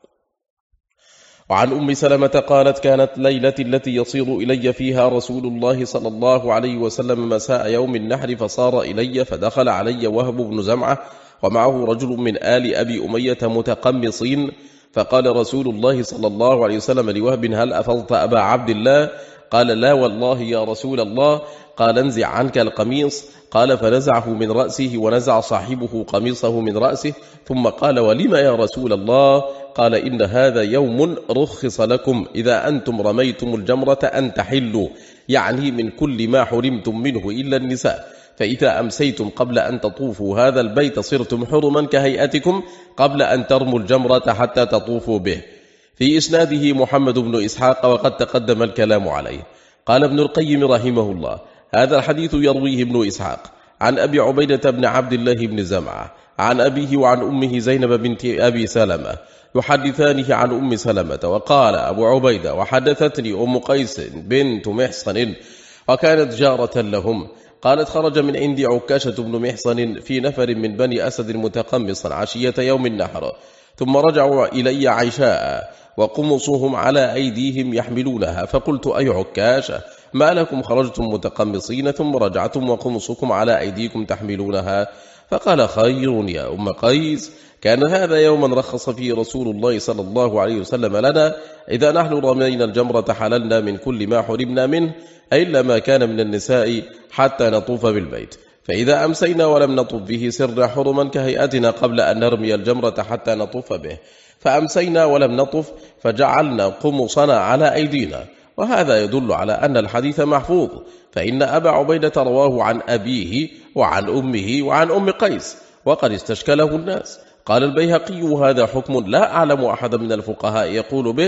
وعن أم سلمة قالت: كانت ليلة التي يصير إلي فيها رسول الله صلى الله عليه وسلم مساء يوم النحر، فصار إلي فدخل علي وهب بن زمعة ومعه رجل من آل أبي أمية متقمصين، فقال رسول الله صلى الله عليه وسلم لوهب: هل أفضت أبا عبد الله؟ قال: لا والله يا رسول الله. قال: انزع عنك القميص. قال: فنزعه من رأسه، ونزع صاحبه قميصه من رأسه، ثم قال: ولم يا رسول الله؟ قال: إن هذا يوم رخص لكم إذا أنتم رميتم الجمرة أن تحلوا، يعني من كل ما حرمتم منه إلا النساء، فإذا أمسيتم قبل أن تطوفوا هذا البيت صرتم حرما كهيئتكم قبل أن ترموا الجمرة حتى تطوفوا به. في إسناده محمد بن إسحاق، وقد تقدم الكلام عليه. قال ابن القيم رحمه الله: هذا الحديث يرويه ابن إسحاق عن أبي عبيدة بن عبد الله بن زمعة عن أبيه وعن أمه زينب بنت أبي سلمة يحدثانه عن أم سلمة. وقال أبو عبيدة: وحدثتني أم قيس بنت محصن وكانت جارة لهم، قالت: خرج من عندي عكاشة بن محصن في نفر من بني أسد متقمصا عشية يوم النحر، ثم رجعوا إلي عشاء وقمصهم على أيديهم يحملونها، فقلت: أي عكاشة، ما لكم خرجتم متقمصين ثم رجعتم وقمصكم على أيديكم تحملونها؟ فقال: خير يا أم قيس، كان هذا يوما رخص فيه رسول الله صلى الله عليه وسلم لنا، إذا نحن رمينا الجمرة حللنا من كل ما حرمنا منه إلا ما كان من النساء حتى نطوف بالبيت، فإذا أمسينا ولم نطوف به سرنا حرما كهيئتنا قبل أن نرمي الجمرة حتى نطوف به، فأمسينا ولم نطف فجعلنا قمصنا على أيدينا. وهذا يدل على أن الحديث محفوظ، فإن أبا عبيدة رواه عن أبيه وعن أمه وعن أم قيس، وقد استشكله الناس. قال البيهقي: هذا حكم لا أعلم أحد من الفقهاء يقول به،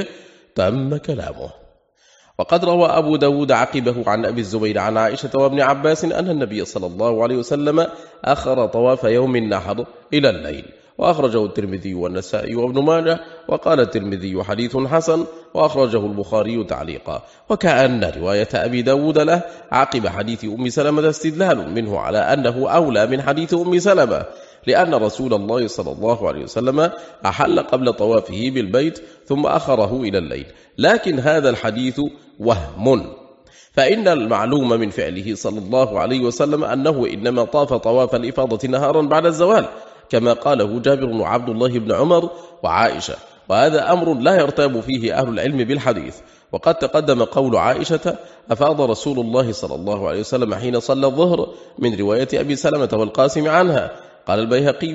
تم كلامه. وقد روى أبو داود عقبه عن أبي الزبير عن عائشة وابن عباس أن النبي صلى الله عليه وسلم أخر طواف يوم النحر إلى الليل، وأخرجه الترمذي والنسائي وابن ماجه، وقال الترمذي: حديث حسن، وأخرجه البخاري تعليقا. وكأن رواية أبي داود له عقب حديث أم سلمة استدلال منه على أنه أولى من حديث أم سلمة، لأن رسول الله صلى الله عليه وسلم أحل قبل طوافه بالبيت ثم أخره إلى الليل، لكن هذا الحديث وهم، فإن المعلوم من فعله صلى الله عليه وسلم أنه إنما طاف طواف الإفاضة نهارا بعد الزوال، كما قاله جابر بن عبد الله بن عمر وعائشة، وهذا أمر لا يرتاب فيه أهل العلم بالحديث. وقد تقدم قول عائشة: أفاض رسول الله صلى الله عليه وسلم حين صلى الظهر، من رواية أبي سلمة والقاسم عنها. قال البيهقي: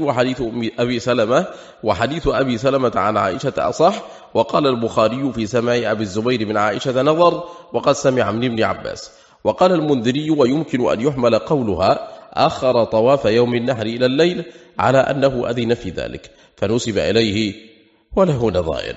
وحديث أبي سلمة عن عائشة أصح. وقال البخاري: في سماع أبي الزبير من عائشة نظر، وقد سمع من ابن عباس. وقال المنذري: ويمكن أن يحمل قولها أخر طواف يوم النحر إلى الليل على أنه أذن في ذلك، فنسب إليه وله نظائر.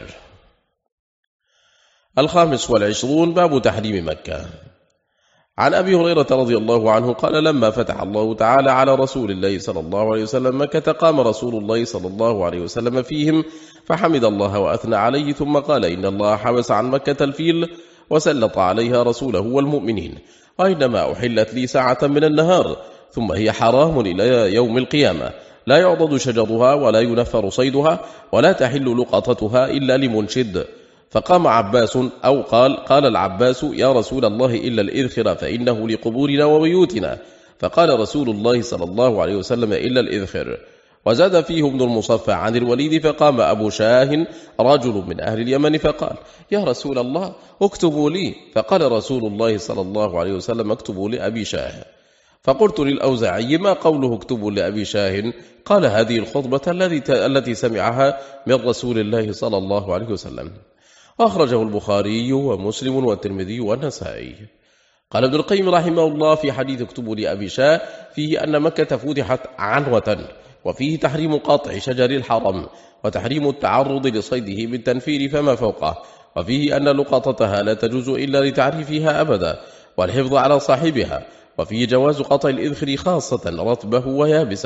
25. باب تحريم مكة. عن أبي هريرة رضي الله عنه قال: لما فتح الله تعالى على رسول الله صلى الله عليه وسلم مكة، قام رسول الله صلى الله عليه وسلم فيهم فحمد الله وأثنى عليه، ثم قال: إن الله حبس عن مكة الفيل وسلط عليها رسوله والمؤمنين، وإنما أحلت لي ساعة من النهار، ثم هي حرام إلى يوم القيامة، لا يعضد شجرها ولا ينفر صيدها ولا تحل لقطتها إلا لمنشد. فقام عباس أو قال العباس: يا رسول الله، إلا الإذخر فإنه لقبورنا وبيوتنا. فقال رسول الله صلى الله عليه وسلم: إلا الإذخر. وزاد فيه ابن المصفى عن الوليد: فقام أبو شاه رجل من أهل اليمن فقال: يا رسول الله، اكتبوا لي. فقال رسول الله صلى الله عليه وسلم: اكتبوا لأبي شاه. فقلت للأوزاعي: ما قوله اكتبوا لأبي شاه؟ قال: هذه الخطبة التي سمعها من رسول الله صلى الله عليه وسلم. أخرجه البخاري ومسلم والترمذي والنسائي. قال ابن القيم رحمه الله في حديث اكتبوا لأبي شاه فيه أن مكة فتحت عنوة، وفيه تحريم قطع شجر الحرم، وتحريم التعرض لصيده بالتنفير فما فوقه، وفيه أن لقطتها لا تجوز إلا لتعريفها أبدا والحفظ على صاحبها، وفيه جواز قطع الإذخر خاصة رطبه ويابسه،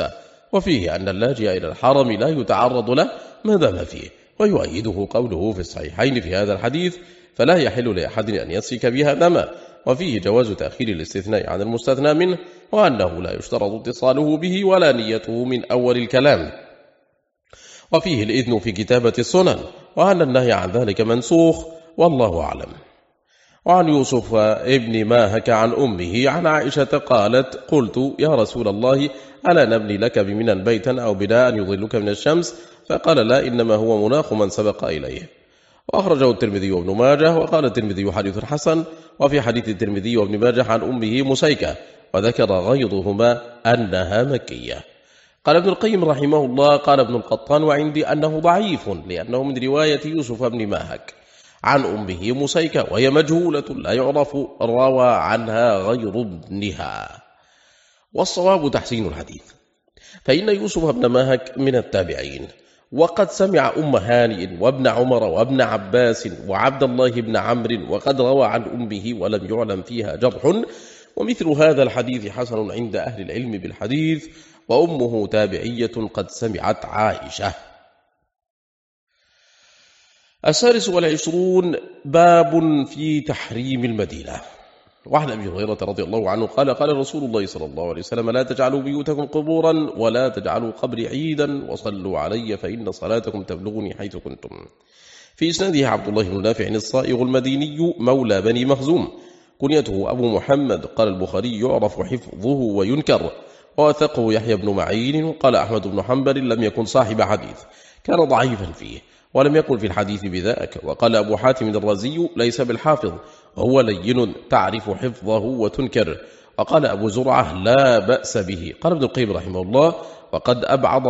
وفيه أن اللاجئ إلى الحرم لا يتعرض له ما دام فيه، ويؤيده قوله في الصحيحين في هذا الحديث: فلا يحل لأحد أن يسفك بها دما. وفيه جواز تأخير الاستثناء عن المستثنى منه، وأنه لا يشترط اتصاله به ولا نيته من أول الكلام. وفيه الإذن في كتابة السنن، وأن النهي عن ذلك منسوخ، والله أعلم. وعن يوسف ابن ماهك عن أمه عن عائشة قالت: قلت: يا رسول الله، ألا نبني لك بمنى بيتا أو بناء يظلك من الشمس؟ فقال: لا، إنما هو مناخ من سبق إليه. وأخرجه الترمذي وابن ماجه، وقال الترمذي حديث حسن. وفي حديث الترمذي وابن ماجه عن أمه مسيكة، وذكر غيظهما أنها مكية. قال ابن القيم رحمه الله: قال ابن القطان: وعندي أنه ضعيف، لأنه من رواية يوسف بن ماهك عن أمه مسيكة، وهي مجهولة لا يعرف روى عنها غير ابنها. والصواب تحسين الحديث، فإن يوسف بن ماهك من التابعين، وقد سمع أم هانئ وابن عمر وابن عباس وعبد الله بن عمرو، وقد روى عن أمه ولم يعلم فيها جرح. ومثل هذا الحديث حسن عند أهل العلم بالحديث، وأمه تابعية قد سمعت عائشة. 26 باب في تحريم المدينة. وعن أبي هريرة رضي الله عنه قال: قال رسول الله صلى الله عليه وسلم: لا تجعلوا بيوتكم قبورا ولا تجعلوا قبري عيدا، وصلوا علي فإن صلاتكم تبلغني حيث كنتم. في إسناده عبد الله بن نافع الصائغ المديني مولى بني مخزوم، كنيته أبو محمد. قال البخاري: يعرف حفظه وينكر. ووثقه يحيى بن معين. وقال أحمد بن حنبل: لم يكن صاحب حديث، كان ضعيفا فيه، ولم يكن في الحديث بذاك. وقال أبو حاتم الرازي: ليس بالحافظ، وهو لين تعرف حفظه وتنكر. وقال أبو زرعة: لا بأس به. قال ابن القيم رحمه الله: وقد أبعد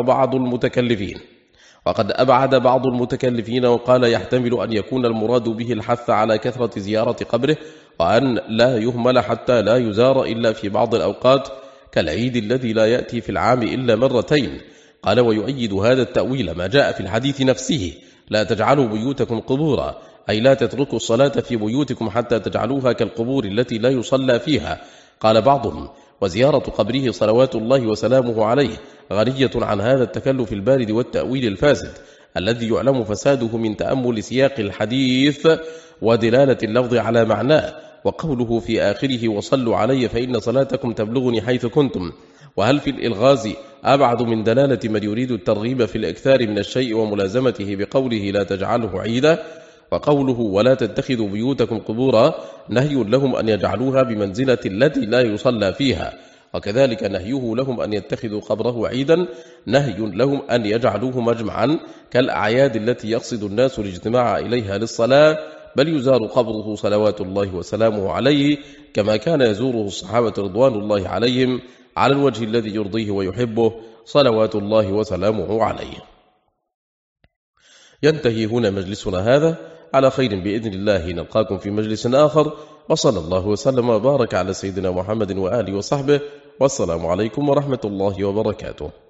بعض المتكلفين وقال: يحتمل أن يكون المراد به الحث على كثرة زيارة قبره، وأن لا يهمل حتى لا يزار إلا في بعض الأوقات، كالعيد الذي لا يأتي في العام إلا مرتين. قال: ويؤيد هذا التأويل ما جاء في الحديث نفسه: لا تجعلوا بيوتكم قبورا، أي لا تتركوا الصلاة في بيوتكم حتى تجعلوها كالقبور التي لا يصلى فيها. قال بعضهم: وزيارة قبره صلوات الله وسلامه عليه غنية عن هذا التكلف البارد والتأويل الفاسد الذي يعلم فساده من تأمل سياق الحديث ودلالة اللفظ على معناه. وقوله في آخره: وصلوا علي فإن صلاتكم تبلغني حيث كنتم، وهل في الإلغاز أبعد من دلالة من يريد الترغيب في الإكثار من الشيء وملازمته بقوله: لا تجعله عيدا. وقوله: ولا تتخذوا بيوتكم قبورا، نهي لهم أن يجعلوها بمنزلة التي لا يصلى فيها. وكذلك نهيه لهم أن يتخذوا قبره عيدا نهي لهم أن يجعلوه مجمعا كالأعياد التي يقصد الناس الاجتماع إليها للصلاة، بل يزار قبره صلوات الله وسلامه عليه، كما كان يزوره الصحابة رضوان الله عليهم على الوجه الذي يرضيه ويحبه صلوات الله وسلامه عليه. ينتهي هنا مجلسنا هذا، على خير بإذن الله نلقاكم في مجلس آخر، وصلى الله وسلم وبارك على سيدنا محمد وآله وصحبه، والسلام عليكم ورحمة الله وبركاته.